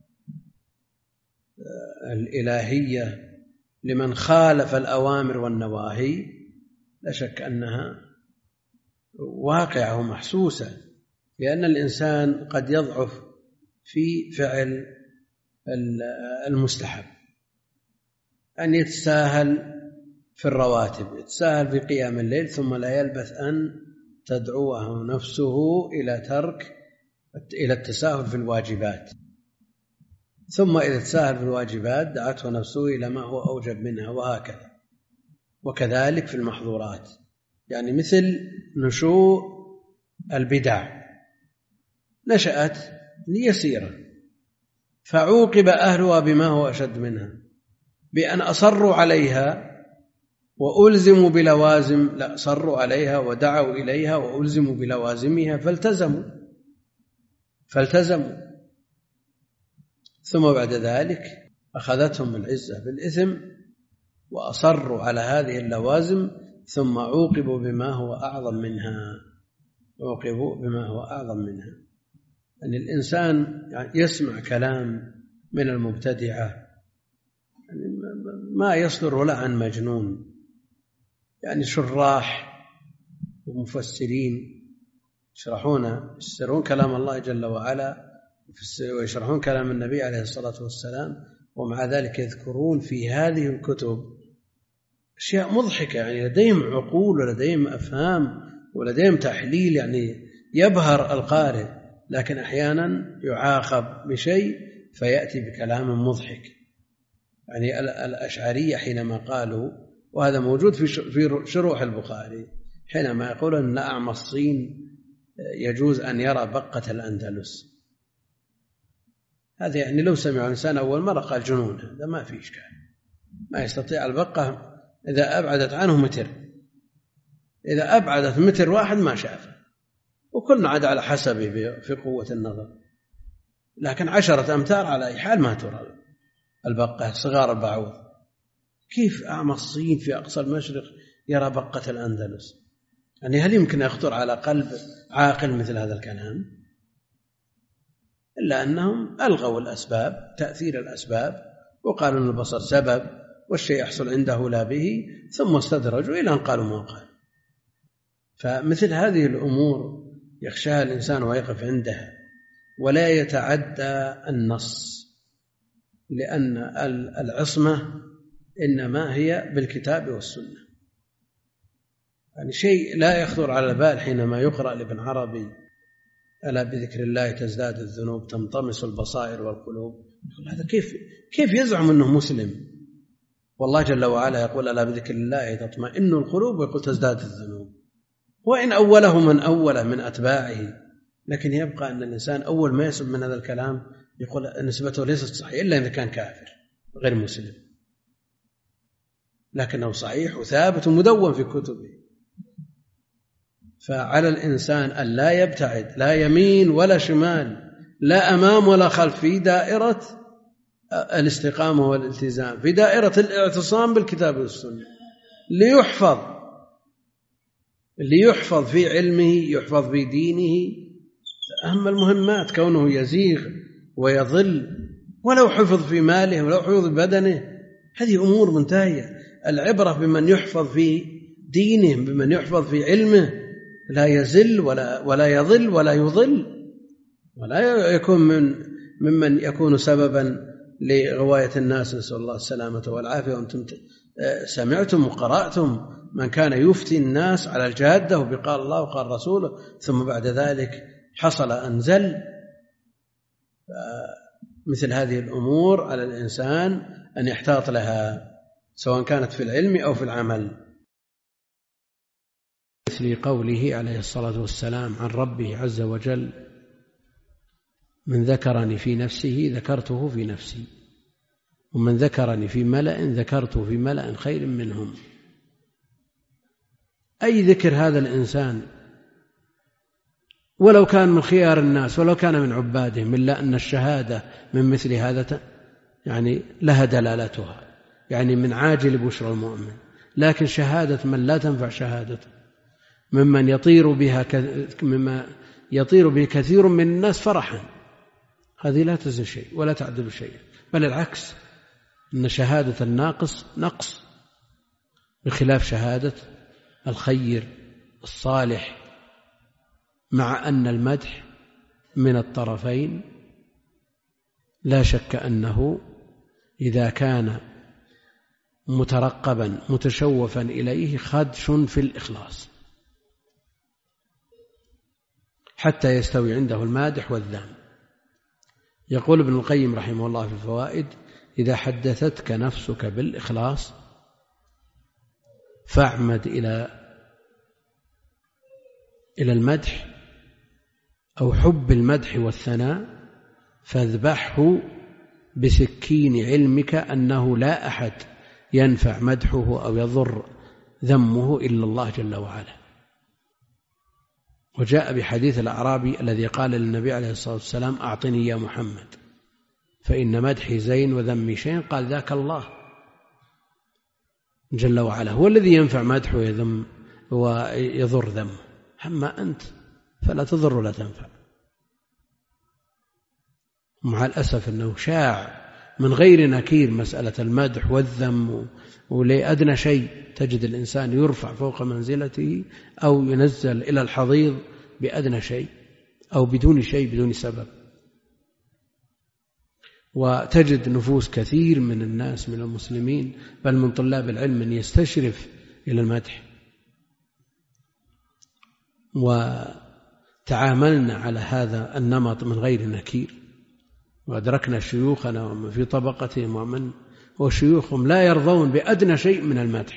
الإلهية لمن خالف الأوامر والنواهي لا شك أنها واقعة ومحسوسة، لأن الإنسان قد يضعف في فعل المستحب، أن يتساهل في الرواتب، يتساهل في قيام الليل، ثم لا يلبث أن تدعوه نفسه إلى ترك إلى التساهل في الواجبات، ثم إذا تساهل في الواجبات دعته نفسه إلى ما هو أوجب منها، وهكذا. وكذلك في المحظورات، يعني مثل نشوء البدع نشأت يسيرة فعوقب أهلها بما هو أشد منها بأن أصروا عليها وألزموا بلوازم، لا صروا عليها ودعوا إليها وألزموا بلوازمها فالتزموا فالتزموا ثم بعد ذلك أخذتهم العزة بالإثم وأصروا على هذه اللوازم ثم عوقبوا بما هو أعظم منها عوقبوا بما هو أعظم منها أن يعني الإنسان يسمع كلام من المبتدعة يعني ما يصدر ولا عن مجنون، يعني شراح ومفسرين يشرحون يفسرون كلام الله جل وعلا ويشرحون كلام النبي عليه الصلاة والسلام، ومع ذلك يذكرون في هذه الكتب أشياء مضحكة، يعني لديهم عقول ولديهم أفهام ولديهم تحليل يعني يبهر القارئ، لكن أحيانا يعاقب بشيء فيأتي بكلام مضحك. يعني الأشعرية حينما قالوا، وهذا موجود في شروح البخاري، حينما يقولون أن أعمى الصين يجوز أن يرى بقة الأندلس، هذا يعني لو سمع إنسان أول مرة قال جنون، هذا ما في إشكال، ما يستطيع البقة إذا أبعدت عنه متر، إذا أبعدت متر واحد ما شافه، وكلنا عاد على حسبه في قوة النظر، لكن عشرة أمتار على أي حال ما ترى البقة صغار البعوض. كيف أعمى الصين في أقصى المشرق يرى بقة الأندلس؟ يعني هل يمكن يخطر على قلب عاقل مثل هذا الكلام؟ إلا أنهم ألغوا الأسباب، تأثير الأسباب، وقالوا أن البصر سبب والشيء يحصل عنده لا به، ثم استدرجوا إلى أن قالوا ما قال. فمثل هذه الأمور يخشاها الإنسان ويقف عندها ولا يتعدى النص، لأن العصمة إنما هي بالكتاب والسنة. يعني شيء لا يخطر على البال حينما يقرأ لابن عربي ألا بذكر الله تزداد الذنوب تنطمس البصائر والقلوب، هذا كيف كيف يزعم أنه مسلم؟ والله جل وعلا يقول ألا بذكر الله تطمئن القلوب، ويقول تزداد الذنوب، وإن أوله من أوله من أتباعه، لكن يبقى أن الإنسان أول ما يسمع من هذا الكلام يقول نسبته ليست صحيح إلا إذا كان كافر غير مسلم، لكنه صحيح وثابت ومدون في كتبه. فعلى الإنسان أن لا يبتعد لا يمين ولا شمال، لا أمام ولا خلف، في دائرة الاستقامة والالتزام، في دائرة الاعتصام بالكتاب والسنة، ليحفظ ليحفظ في علمه، يحفظ في دينه. أهم المهمات كونه يزيغ ويضل، ولو حفظ في ماله ولو حفظ في بدنه، هذه أمور منتهية. العبرة بمن يحفظ في دينه، بمن يحفظ في علمه، لا يزل ولا ولا يضل ولا يضل، ولا يكون من ممن يكون سببا لغواية الناس، نسأل الله السلامة والعافية. وأنتم سمعتم وقرأتم من كان يفتي الناس على الجادة وبقال الله وقال رسوله، ثم بعد ذلك حصل أنزل. مثل هذه الأمور على الإنسان أن يحتاط لها، سواء كانت في العلم أو في العمل. مثل قوله عليه الصلاة والسلام عن ربه عز وجل: من ذكرني في نفسه ذكرته في نفسي، ومن ذكرني في ملأ ذكرته في ملأ خير منهم. أي ذكر هذا الإنسان ولو كان من خيار الناس ولو كان من عبادهم، إلا أن الشهادة من مثل هذا يعني لها دلالتها، يعني من عاجل بشرى المؤمن. لكن شهادة من لا تنفع شهادته، ممن يطير بها مما يطير به كثير من الناس فرحا، هذه لا تزن شيء ولا تعدل شيء، بل العكس، إن شهادة الناقص نقص، بخلاف شهادة الخير الصالح. مع أن المدح من الطرفين لا شك أنه إذا كان مترقبا متشوفا إليه خدش في الإخلاص حتى يستوي عنده المادح والذام. يقول ابن القيم رحمه الله في الفوائد: إذا حدثتك نفسك بالإخلاص فاعمد إلى إلى المدح أو حب المدح والثناء فاذبحه بسكين علمك أنه لا أحد ينفع مدحه أو يضر ذمه إلا الله جل وعلا. وجاء بحديث الأعرابي الذي قال للنبي عليه الصلاة والسلام أعطني يا محمد فإن مدحي زين وذمي شين، قال ذاك الله جل وعلا هو الذي ينفع مدحه ويذم ويضر ذمه، أما أنت فلا تضر ولا تنفع. مع الأسف أنه شاع من غير نكير مسألة المدح والذم، ولأدنى شيء تجد الإنسان يرفع فوق منزلته أو ينزل إلى الحضيض بأدنى شيء أو بدون شيء بدون سبب. وتجد نفوس كثير من الناس من المسلمين بل من طلاب العلم من يستشرف إلى المدح. وتعاملنا على هذا النمط من غير نكير، وأدركنا شيوخنا ومن في طبقتهم ومن وشيوخهم لا يرضون بأدنى شيء من المدح،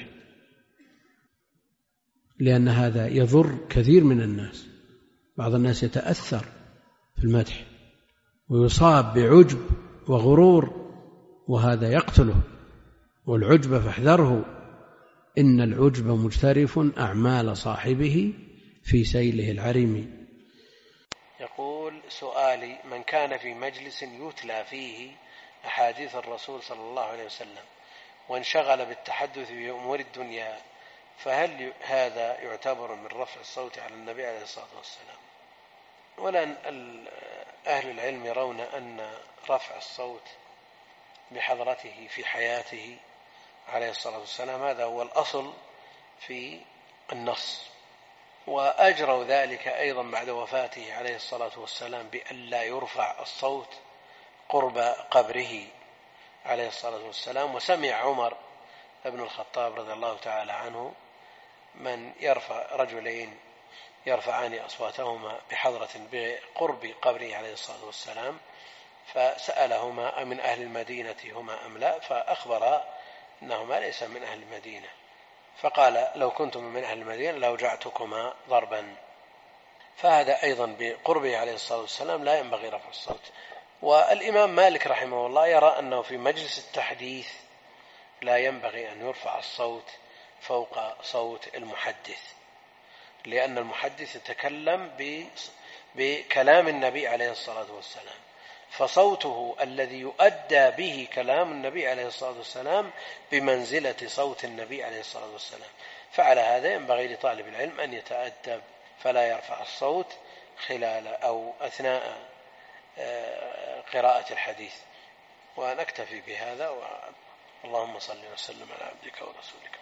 لأن هذا يضر كثير من الناس. بعض الناس يتأثر في المدح ويصاب بعجب وغرور، وهذا يقتله. والعجب فاحذره، إن العجب مجترف أعمال صاحبه في سيله العريم. يقول سؤالي: من كان في مجلس يتلى فيه أحاديث الرسول صلى الله عليه وسلم وانشغل بالتحدث بأمور الدنيا، فهل هذا يعتبر من رفع الصوت على النبي عليه الصلاة والسلام؟ ولأن أهل العلم يرون أن رفع الصوت بحضرته في حياته عليه الصلاة والسلام هذا هو الأصل في النص، وأجروا ذلك أيضا بعد وفاته عليه الصلاة والسلام بأن لا يرفع الصوت قرب قبره عليه الصلاة والسلام. وسمع عمر بن الخطاب رضي الله تعالى عنه من يرفع رجلين يرفعان أصواتهما بحضرة بقرب قبره عليه الصلاة والسلام، فسألهما أمن أهل المدينة هما أم لا، فأخبر أنهما ليس من أهل المدينة، فقال لو كنتم من أهل المدينة لأوجعتكما ضربا. فهذا أيضا بقربه عليه الصلاة والسلام لا ينبغي رفع الصوت. والإمام مالك رحمه الله يرى أنه في مجلس التحديث لا ينبغي أن يرفع الصوت فوق صوت المحدث، لأن المحدث يتكلم بكلام النبي عليه الصلاة والسلام، فصوته الذي يؤدى به كلام النبي عليه الصلاة والسلام بمنزلة صوت النبي عليه الصلاة والسلام. فعلى هذا ينبغي لطالب العلم أن يتأدب فلا يرفع الصوت خلال أو أثناء قراءة الحديث. ونكتفي بهذا، اللهم صل وسلم على عبدك ورسولك.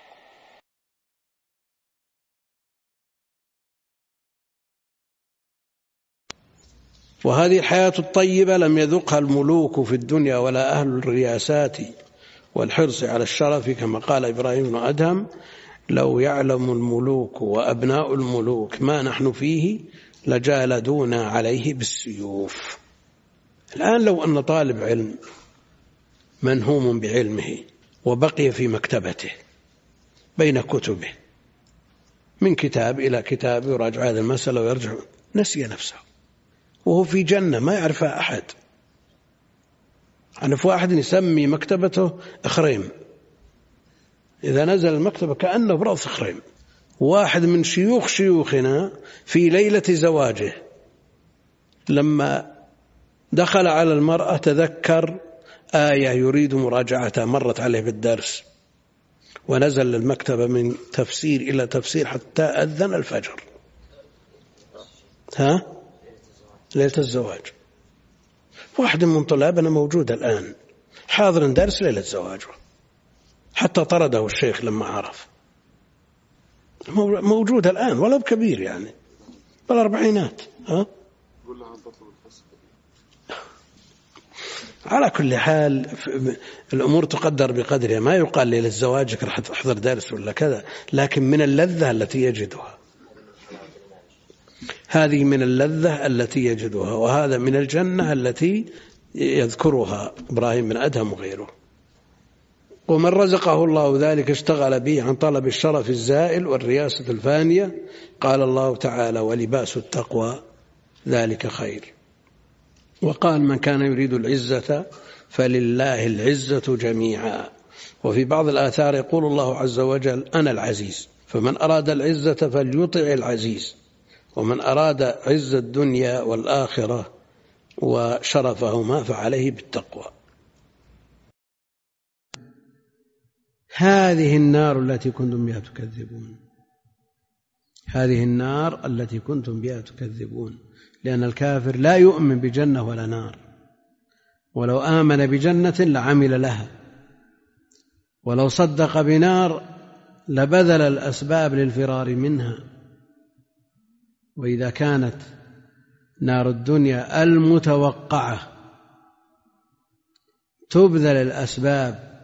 وهذه الحياة الطيبة لم يذقها الملوك في الدنيا ولا أهل الرياسات والحرص على الشرف، كما قال إبراهيم بن أدهم: لو يعلم الملوك وأبناء الملوك ما نحن فيه لجالدونا عليه بالسيوف. الآن لو أن طالب علم منهوم بعلمه وبقي في مكتبته بين كتبه من كتاب إلى كتاب يراجع هذه المسألة ويرجع، نسي نفسه وهو في جنة ما يعرفها أحد. أنا في واحد يسمي مكتبته إخريم، إذا نزل المكتبة كأنه برأس إخريم. واحد من شيوخ شيوخنا في ليلة زواجه لما دخل على المرأة تذكر آية يريد مراجعتها مرت عليه بالدرس، ونزل المكتبة من تفسير إلى تفسير حتى أذن الفجر. ها؟ ليلة الزواج. واحد من طلابنا موجود الآن حاضر درس ليلة زواجه، حتى طرده الشيخ لما عرف. موجود الآن ولو بكبير يعني بالأربعينات. ها؟ على كل حال الأمور تقدر بقدرها، ما يقال ليلة زواجك راح تحضر درس ولا كذا، لكن من اللذة التي يجدها، هذه من اللذة التي يجدها، وهذا من الجنة التي يذكرها إبراهيم بن أدهم وغيره. ومن رزقه الله ذلك اشتغل به عن طلب الشرف الزائل والرياسة الفانية. قال الله تعالى: ولباس التقوى ذلك خير. وقال من كان يريد العزة فلله العزة جميعا. وفي بعض الآثار يقول الله عز وجل أنا العزيز، فمن أراد العزة فليطع العزيز، ومن أراد عز الدنيا والآخرة وشرفهما فعليه بالتقوى. هذه النار التي كنتم بها تكذبون، هذه النار التي كنتم بها تكذبون، لأن الكافر لا يؤمن بجنة ولا نار، ولو آمن بجنة لعمل لها، ولو صدق بنار لبذل الأسباب للفرار منها. وإذا كانت نار الدنيا المتوقعة تبذل الأسباب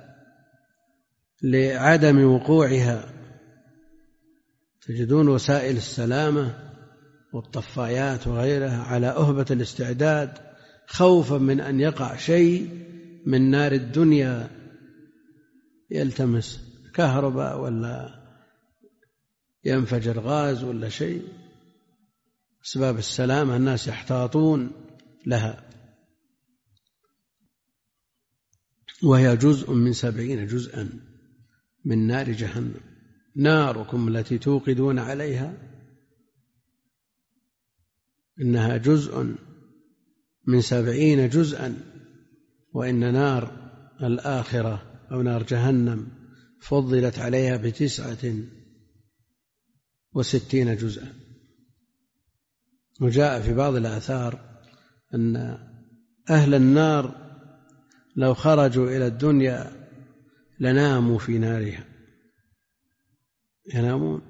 لعدم وقوعها، تجدون وسائل السلامة والطفايات وغيرها على أهبة الاستعداد خوفا من أن يقع شيء من نار الدنيا يلتمس كهرباء ولا ينفجر غاز ولا شيء. أسباب السلامة الناس يحتاطون لها، وهي جزء من سبعين جزءا من نار جهنم. ناركم التي توقدون عليها إنها جزء من سبعين جزءا، وإن نار الآخرة أو نار جهنم فضلت عليها بتسعة وستين جزءا. وجاء في بعض الآثار أن أهل النار لو خرجوا إلى الدنيا لناموا في نارها، ينامون.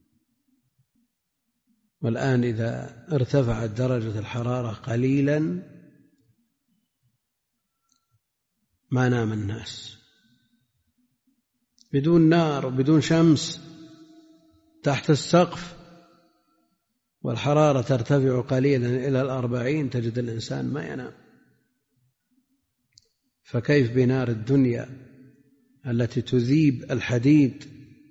والآن إذا ارتفعت درجة الحرارة قليلا ما نام الناس، بدون نار وبدون شمس تحت السقف، والحرارة ترتفع قليلا إلى الأربعين تجد الإنسان ما ينام. فكيف بنار الدنيا التي تذيب الحديد،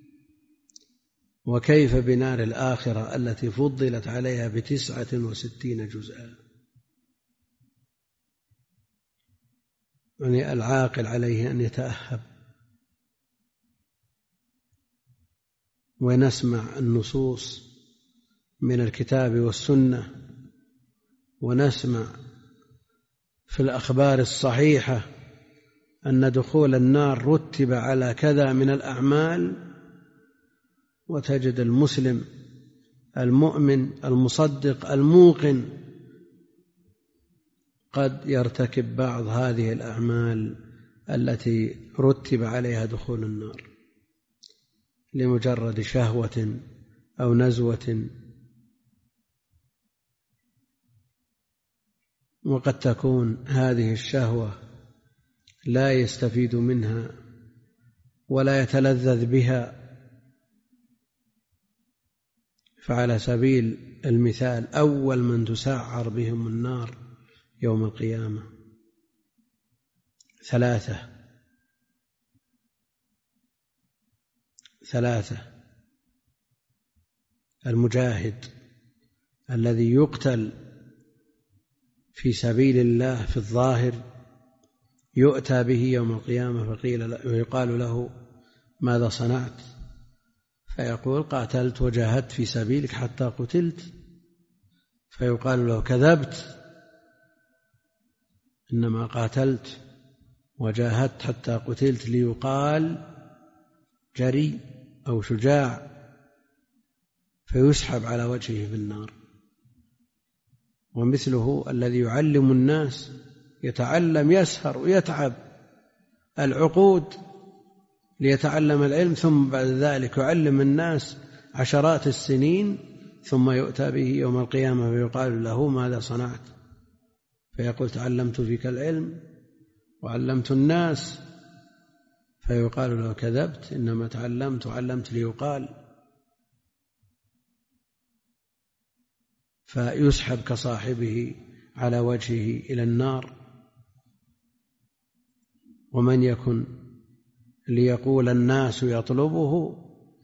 وكيف بنار الآخرة التي فضلت عليها بتسعة وستين جزءا. يعني العاقل عليه أن يتأهب ونسمع النصوص من الكتاب والسنة، ونسمع في الأخبار الصحيحة أن دخول النار رتب على كذا من الأعمال، وتجد المسلم المؤمن المصدق الموقن قد يرتكب بعض هذه الأعمال التي رتب عليها دخول النار لمجرد شهوة أو نزوة، وقد تكون هذه الشهوة لا يستفيد منها ولا يتلذذ بها. فعلى سبيل المثال أول من تسعر بهم النار يوم القيامة ثلاثة ثلاثة المجاهد الذي يقتل في سبيل الله في الظاهر يؤتى به يوم القيامة فقيل ويقال له ماذا صنعت؟ فيقول قاتلت وجاهدت في سبيلك حتى قتلت. فيقال له كذبت، إنما قاتلت وجاهدت حتى قتلت ليقال جريء أو شجاع، فيسحب على وجهه في النار. ومثله الذي يعلم الناس، يتعلم يسهر ويتعب العقود ليتعلم العلم، ثم بعد ذلك يعلم الناس عشرات السنين، ثم يؤتى به يوم القيامة فيقال له ماذا صنعت؟ فيقول تعلمت فيك العلم وعلمت الناس. فيقال له كذبت، إنما تعلمت وعلمت ليقال. فيسحب كصاحبه على وجهه إلى النار. ومن يكن ليقول الناس يطلبه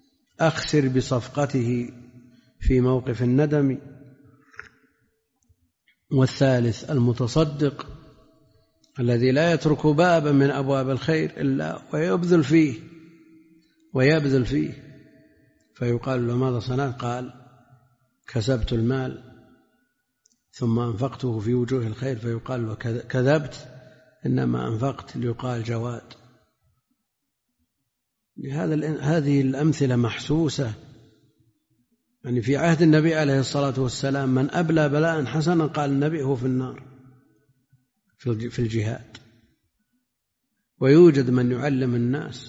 أخسر بصفقته في موقف الندم. والثالث المتصدق الذي لا يترك بابا من أبواب الخير إلا ويبذل فيه ويبذل فيه، فيقال له ماذا صنعت؟ قال كسبت المال ثم أنفقته في وجوه الخير، فيقال له كذبت، إنما أنفقت ليقال جواد. هذه الأمثلة محسوسة، يعني في عهد النبي عليه الصلاة والسلام من أبلى بلاء حسنا قال النبي هو في النار في الجهاد، ويوجد من يعلم الناس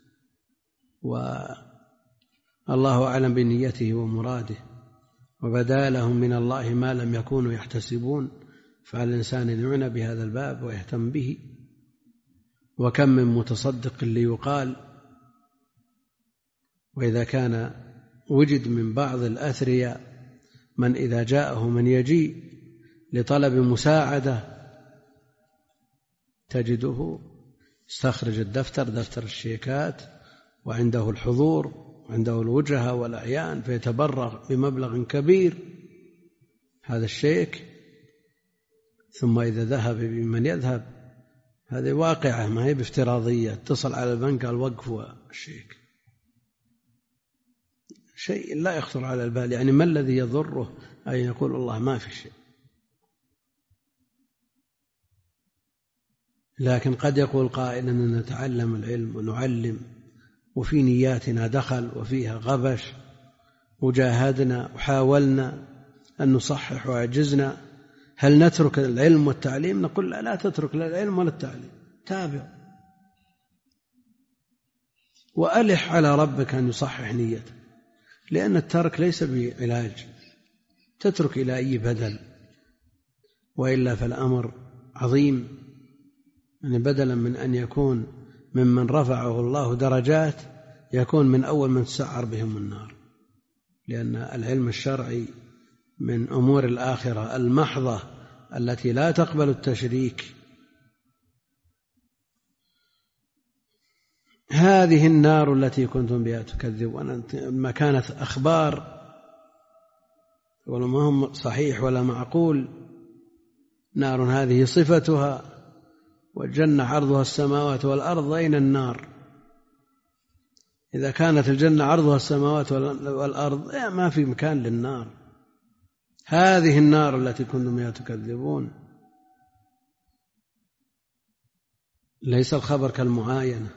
والله أعلم بنيته ومراده، وبدا لهم من الله ما لم يكونوا يحتسبون، فعلى الإنسان أن يعنى بهذا الباب ويهتم به. وكم من متصدق ليقال، وإذا كان وجد من بعض الأثرياء من إذا جاءه من يجيء لطلب مساعدة تجده استخرج الدفتر دفتر الشيكات وعنده الحضور وعنده الوجهة والأعيان، فيتبرع بمبلغ كبير هذا الشيك، ثم إذا ذهب بمن يذهب، هذه واقعة ما هي بافتراضية، اتصل على البنك قال وقفوا الشيك، شيء لا يخطر على البال. يعني ما الذي يضره أن يقول الله ما في شيء؟ لكن قد يقول قائل أننا نتعلم العلم ونعلم وفي نياتنا دخل وفيها غبش، وجاهدنا وحاولنا أن نصحح وعجزنا، هل نترك العلم والتعليم؟ نقول لا, لا تترك لا العلم ولا التعليم، تابع وألح على ربك أن يصحح نيتك، لأن الترك ليس بعلاج، تترك إلى أي بدل، وإلا فالأمر عظيم. يعني بدلا من أن يكون ممن رفعه الله درجات يكون من أول من تسعر بهم النار، لأن العلم الشرعي من أمور الآخرة المحضة التي لا تقبل التشريك. هذه النار التي كنتم بها تكذبون، ما كانت أخبار ولا ما هم صحيح ولا معقول. نار هذه صفتها، والجنة عرضها السماوات والأرض، أين النار؟ إذا كانت الجنة عرضها السماوات والأرض ما في مكان للنار. هذه النار التي كنتم بها تكذبون. ليس الخبر كالمعاينة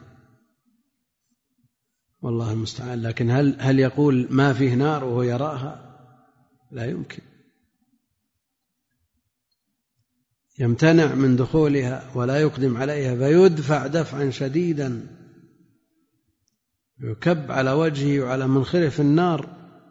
والله المستعان، لكن هل هل يقول ما فيه نار وهو يراها؟ لا يمكن، يمتنع من دخولها ولا يقدم عليها، فيدفع دفعا شديدا، يكب على وجهه وعلى منخره في النار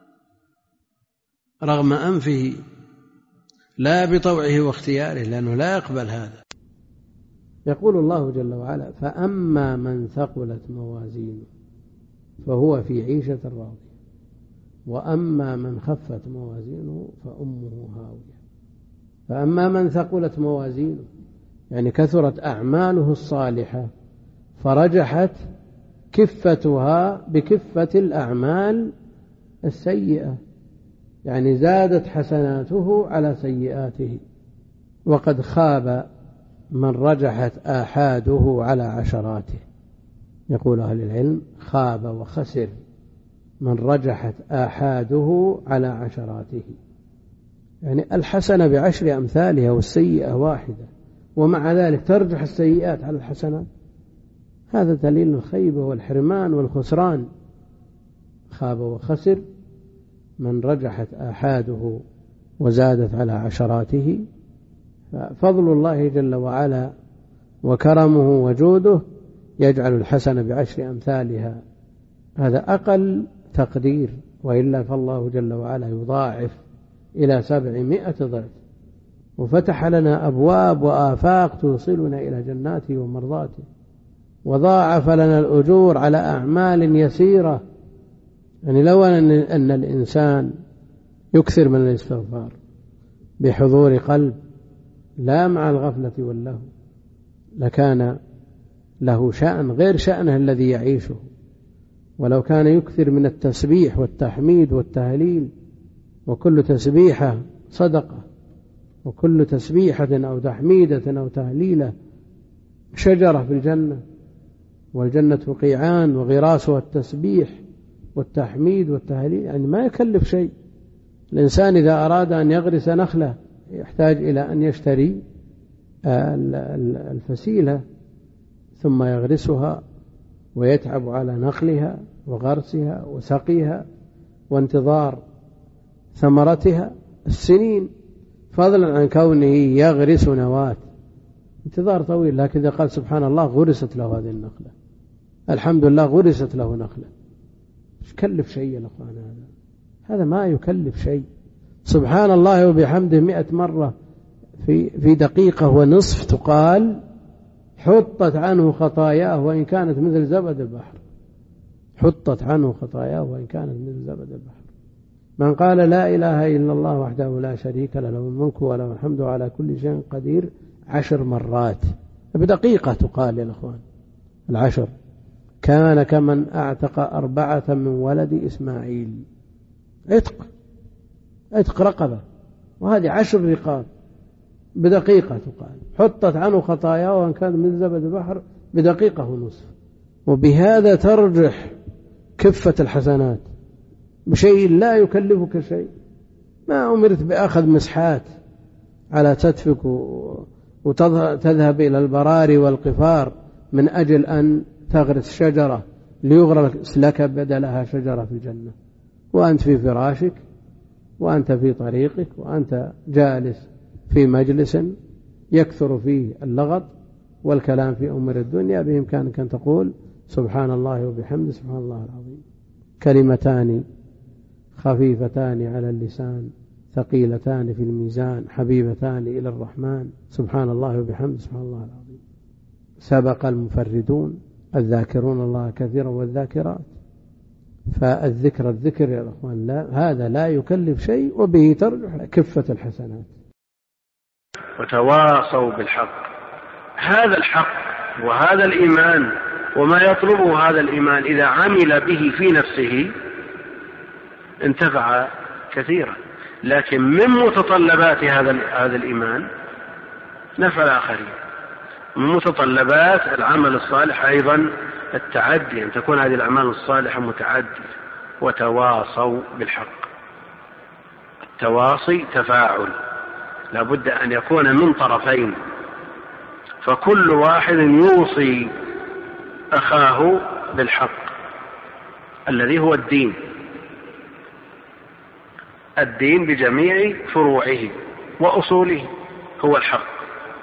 رغم أنفه، لا بطوعه واختياره، لأنه لا يقبل هذا. يقول الله جل وعلا: فأما من ثقلت موازينه فهو في عيشة راضية، وأما من خفت موازينه فأمه هاوية. فأما من ثقلت موازينه يعني كثرت أعماله الصالحة فرجحت كفتها بكفة الأعمال السيئة، يعني زادت حسناته على سيئاته. وقد خاب من رجحت آحاده على عشراته. يقول أهل العلم: خاب وخسر من رجحت آحاده على عشراته، يعني الحسنة بعشر أمثالها والسيئة واحدة، ومع ذلك ترجح السيئات على الحسنات. هذا دليل الخيبة والحرمان والخسران. خاب وخسر من رجحت آحاده وزادت على عشراته. ففضل الله جل وعلا وكرمه وجوده يجعل الحسنة بعشر أمثالها، هذا أقل تقدير، وإلا فالله جل وعلا يضاعف إلى سبعمائة ضعف، وفتح لنا أبواب وآفاق توصلنا إلى جناته ومرضاته، وضاعف لنا الأجور على أعمال يسيرة. يعني لو أن الإنسان يكثر من الاستغفار بحضور قلب لا مع الغفلة واللهو لكان له شأن غير شأنه الذي يعيشه. ولو كان يكثر من التسبيح والتحميد والتهليل، وكل تسبيحة صدقة وكل تسبيحة أو تحميدة أو تهليلة شجرة في الجنة، والجنة قيعان وغراسها التسبيح والتحميد والتهليل، يعني ما يكلف شيء. الإنسان إذا أراد أن يغرس نخلة يحتاج إلى أن يشتري الفسيلة ثم يغرسها ويتعب على نخلها وغرسها وسقيها وانتظار ثمرتها السنين، فضلا عن كونه يغرس نواة، انتظار طويل. لكن إذا قال سبحان الله غرست له هذه النخلة، الحمد لله غرست له نخلة، مش يكلف شيء يا أخوان، هذا هذا ما يكلف شيء. سبحان الله وبحمده مئة مرة في في دقيقة ونصف تقال حطت عنه خطاياه وإن كانت مثل زبد البحر، حطت عنه خطاياه وإن كانت مثل زبد البحر. من قال لا إله إلا الله وحده لا شريك له، له الملك وله الحمد على كل شيء قدير، عشر مرات بدقيقة تقال يا الأخوان العشر، كان كمن أعتق أربعة من ولد إسماعيل، عتق عتق رقبة، وهذه عشر رقاب بدقيقة تقال، حطت عنه خطاياه وإن كان من زبد البحر بدقيقة ونصف. وبهذا ترجح كفة الحسنات بشيء لا يكلفك شيء. ما أمرت بأخذ مسحات على تدفك وتذهب إلى البراري والقفار من أجل أن تغرس شجرة ليغرس لك بدلها شجرة في الجنة، وأنت في فراشك وأنت في طريقك وأنت جالس في مجلس يكثر فيه اللغط والكلام في أمور الدنيا، بإمكانك أن تقول سبحان الله وبحمده سبحان الله العظيم، كلمتان خفيفتان على اللسان ثقيلتان في الميزان حبيبتان إلى الرحمن، سبحان الله وبحمده سبحان الله العظيم. سبق المفردون الذاكرون الله كثيرا والذاكرات. فالذكر الذكر يا أخوان لا، هذا لا يكلف شيء، وبه ترجح كفة الحسنات. وتواصوا بالحق، هذا الحق وهذا الإيمان وما يطلبه هذا الإيمان إذا عمل به في نفسه انتفع كثيرا، لكن من متطلبات هذا هذا الإيمان نفع الآخرين. من متطلبات العمل الصالح أيضا التعدي، أن تكون هذه الأعمال الصالحة متعدية. وتواصوا بالحق، التواصي تفاعل، لا بد أن يكون من طرفين، فكل واحد يوصي أخاه بالحق الذي هو الدين، الدين بجميع فروعه وأصوله هو الحق.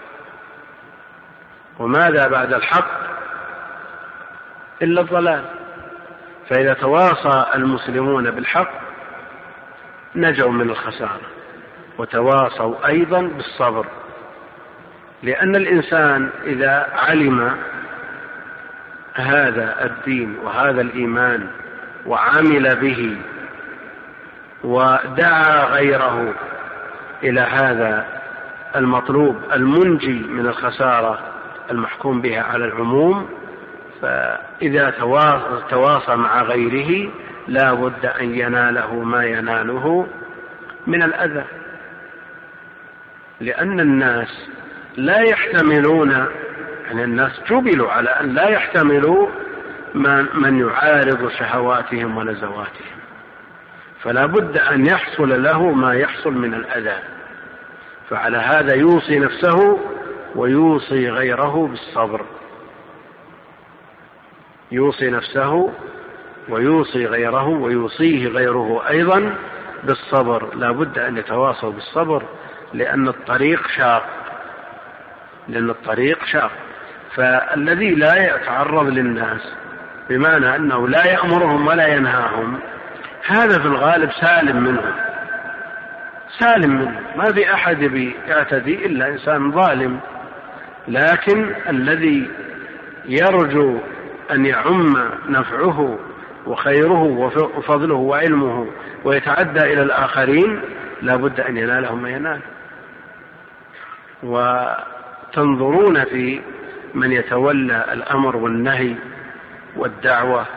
وماذا بعد الحق إلا الضلال؟ فإذا تواصى المسلمون بالحق نجوا من الخسارة. وتواصوا أيضا بالصبر، لأن الإنسان إذا علم هذا الدين وهذا الإيمان وعمل به ودعا غيره إلى هذا المطلوب المنجي من الخسارة المحكوم بها على العموم، فإذا تواصى مع غيره لا بد أن يناله ما يناله من الأذى، لأن الناس لا يحتملون، يعني الناس جبلوا على أن لا يحتملوا من يعارض شهواتهم ونزواتهم، فلا بد أن يحصل له ما يحصل من الأذى. فعلى هذا يوصي نفسه ويوصي غيره بالصبر، يوصي نفسه ويوصي غيره ويوصيه غيره أيضا بالصبر. لا بد أن يتواصوا بالصبر، لأن الطريق شاق، لأن الطريق شاق. فالذي لا يتعرض للناس بمعنى أنه لا يأمرهم ولا ينهاهم، هذا في الغالب سالم منه، سالم منه، ما في أحد يعتدي إلا إنسان ظالم. لكن الذي يرجو أن يعم نفعه وخيره وفضله وعلمه ويتعدى إلى الآخرين لا بد أن يناله ما ينال. وتنظرون في من يتولى الأمر والنهي والدعوة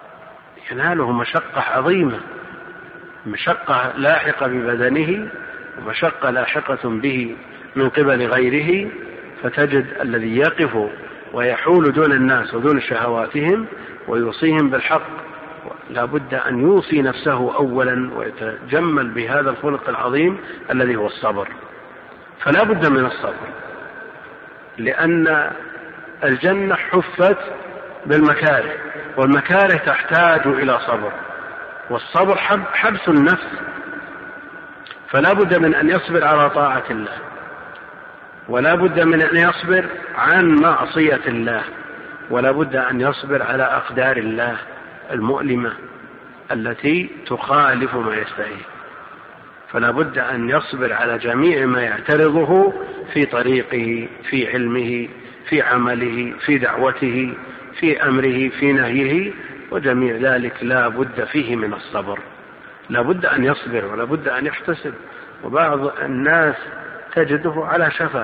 ويناله مشقة عظيمة، مشقة لاحقة ببدنه ومشقة لاحقة به من قبل غيره، فتجد الذي يقف ويحول دون الناس ودون شهواتهم ويوصيهم بالحق لا بد أن يوصي نفسه أولا ويتجمل بهذا الخلق العظيم الذي هو الصبر. فلا بد من الصبر، لأن الجنة حفت بالمكاره، والمكاره تحتاج إلى صبر، والصبر حبس النفس، فلا بد من أن يصبر على طاعة الله، ولا بد من أن يصبر عن معصية الله، ولا بد أن يصبر على أقدار الله المؤلمة التي تخالف ما يستحيل، فلا بد أن يصبر على جميع ما يعترضه في طريقه، في علمه، في عمله، في دعوته، في أمره، في نهيه، وجميع ذلك لا بد فيه من الصبر، لا بد أن يصبر ولا بد أن يحتسب. وبعض الناس تجده على شفا،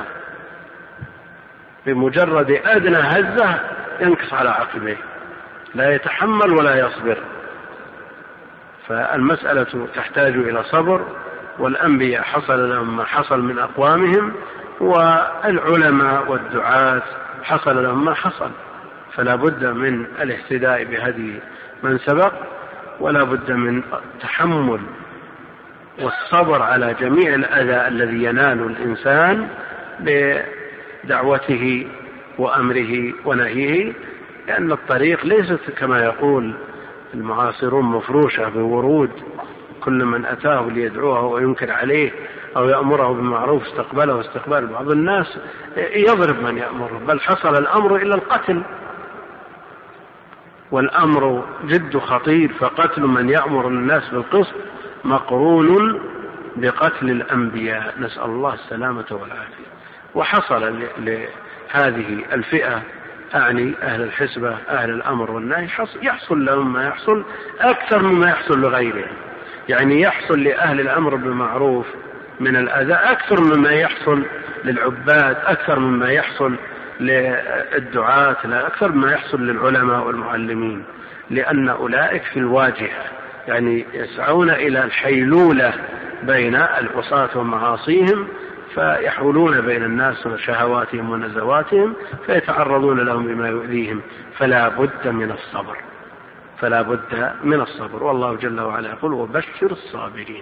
بمجرد أدنى هزة ينكص على عقبه، لا يتحمل ولا يصبر. فالمسألة تحتاج إلى صبر، والأنبياء حصل لهم ما حصل من أقوامهم، والعلماء والدعاة حصل لهم ما حصل، فلا بد من الاهتداء بهدي من سبق، ولا بد من التحمل والصبر على جميع الأذى الذي ينال الإنسان بدعوته وأمره ونهيه، لأن الطريق ليست كما يقول المعاصرون مفروشة بورود، كل من أتاه ليدعوه وينكر عليه أو يأمره بالمعروف استقبله استقبال. بعض الناس يضرب من يأمره، بل حصل الأمر إلى القتل، والأمر جد خطير، فقتل من يأمر الناس بالقسط مقرون بقتل الأنبياء، نسأل الله السلامة والعافية. وحصل لهذه الفئة، أعني أهل الحسبة أهل الأمر والنهي، يحصل لهم ما يحصل أكثر مما يحصل لغيرهم، يعني يحصل لأهل الأمر بالمعروف من الأذى أكثر مما يحصل للعباد، أكثر مما يحصل للدعاة، أكثر مما يحصل للعلماء والمعلمين، لأن أولئك في الواجهة، يعني يسعون إلى الحيلولة بين العصاة ومعاصيهم، فيحولون بين الناس وشهواتهم ونزواتهم، فيتعرضون لهم بما يؤذيهم، فلا بد من الصبر، فلا بد من الصبر. والله جل وعلا يقول وبشر الصابرين،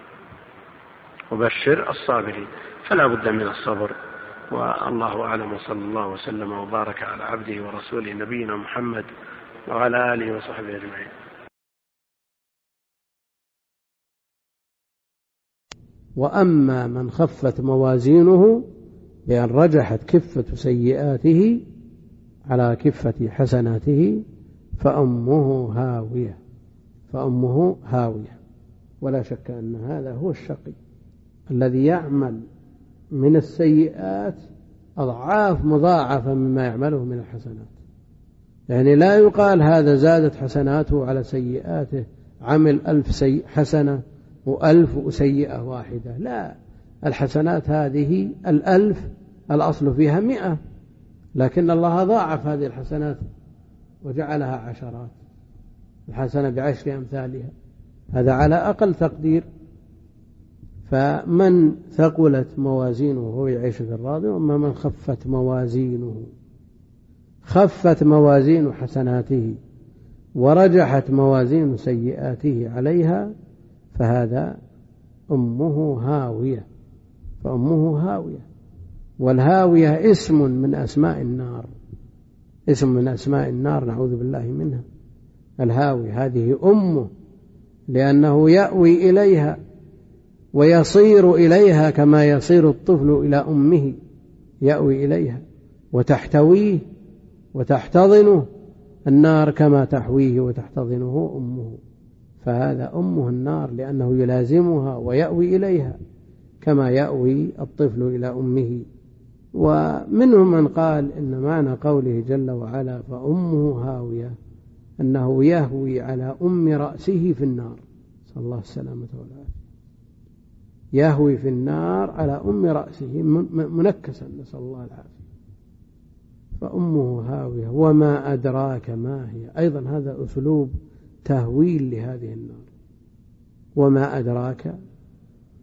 وبشر الصابرين، فلا بد من الصبر. والله أعلم، وصلى الله وسلم وبارك على عبده ورسوله نبينا محمد وعلى آله وصحبه أجمعين. وأما من خفت موازينه بأن رجحت كفة سيئاته على كفة حسناته فأمه هاوية، فأمه هاوية. ولا شك أن هذا هو الشقي الذي يعمل من السيئات أضعاف مضاعفة مما يعمله من الحسنات. يعني لا يقال هذا زادت حسناته على سيئاته، عمل ألف حسنة وألف سيئة واحدة، لا، الحسنات هذه الألف الأصل فيها مئة، لكن الله ضاعف هذه الحسنات وجعلها عشرات، الحسنة بعشر أمثالها، هذا على أقل تقدير. فمن ثقلت موازينه هو يعيش في الراضي، وما من خفت موازينه، خفت موازين حسناته ورجحت موازين سيئاته عليها فهذا أمه هاوية، فأمه هاوية. والهاوية اسم من أسماء النار، اسم من أسماء النار، نعوذ بالله منها. الهاوية هذه أمه، لأنه يأوي إليها ويصير إليها كما يصير الطفل إلى أمه، يأوي إليها وتحتويه وتحتضنه النار كما تحويه وتحتضنه أمه، فهذا أمه النار، لأنه يلازمها ويأوي إليها كما يأوي الطفل إلى أمه. ومنهم من قال إن معنى قوله جل وعلا فأمه هاوية أنه يهوي على أم رأسه في النار، صلى الله السلامة والعافية، يهوي في النار على أم رأسه منكسا، نسأل الله العافية. فأمه هاوية وما أدراك ما هي، أيضا هذا أسلوب تهويل لهذه النار. وما أدراك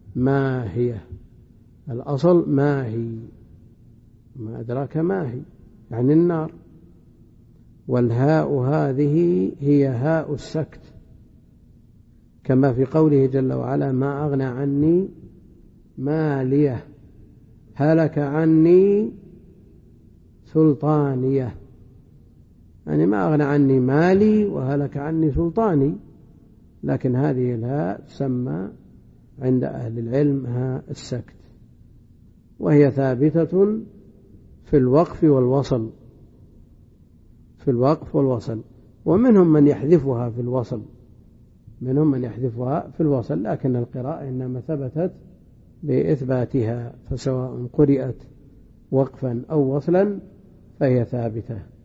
ما هي، الأصل ما هي، ما أدراك ما هي يعني النار. والهاء هذه هي هاء السكت، كما في قوله جل وعلا ما أغنى عني مالية هلك عني سلطانية، يعني ما أغنى عني مالي وهلك عني سلطاني. لكن هذه الهاء تسمى عند أهل العلم هاء السكت، وهي ثابتة في الوقف والوصل، في الوقف والوصل. ومنهم من يحذفها في الوصل، منهم من يحذفها في الوصل، لكن القراءة إنما ثبتت بإثباتها، فسواء قرئت وقفا أو وصلا فهي ثابتة.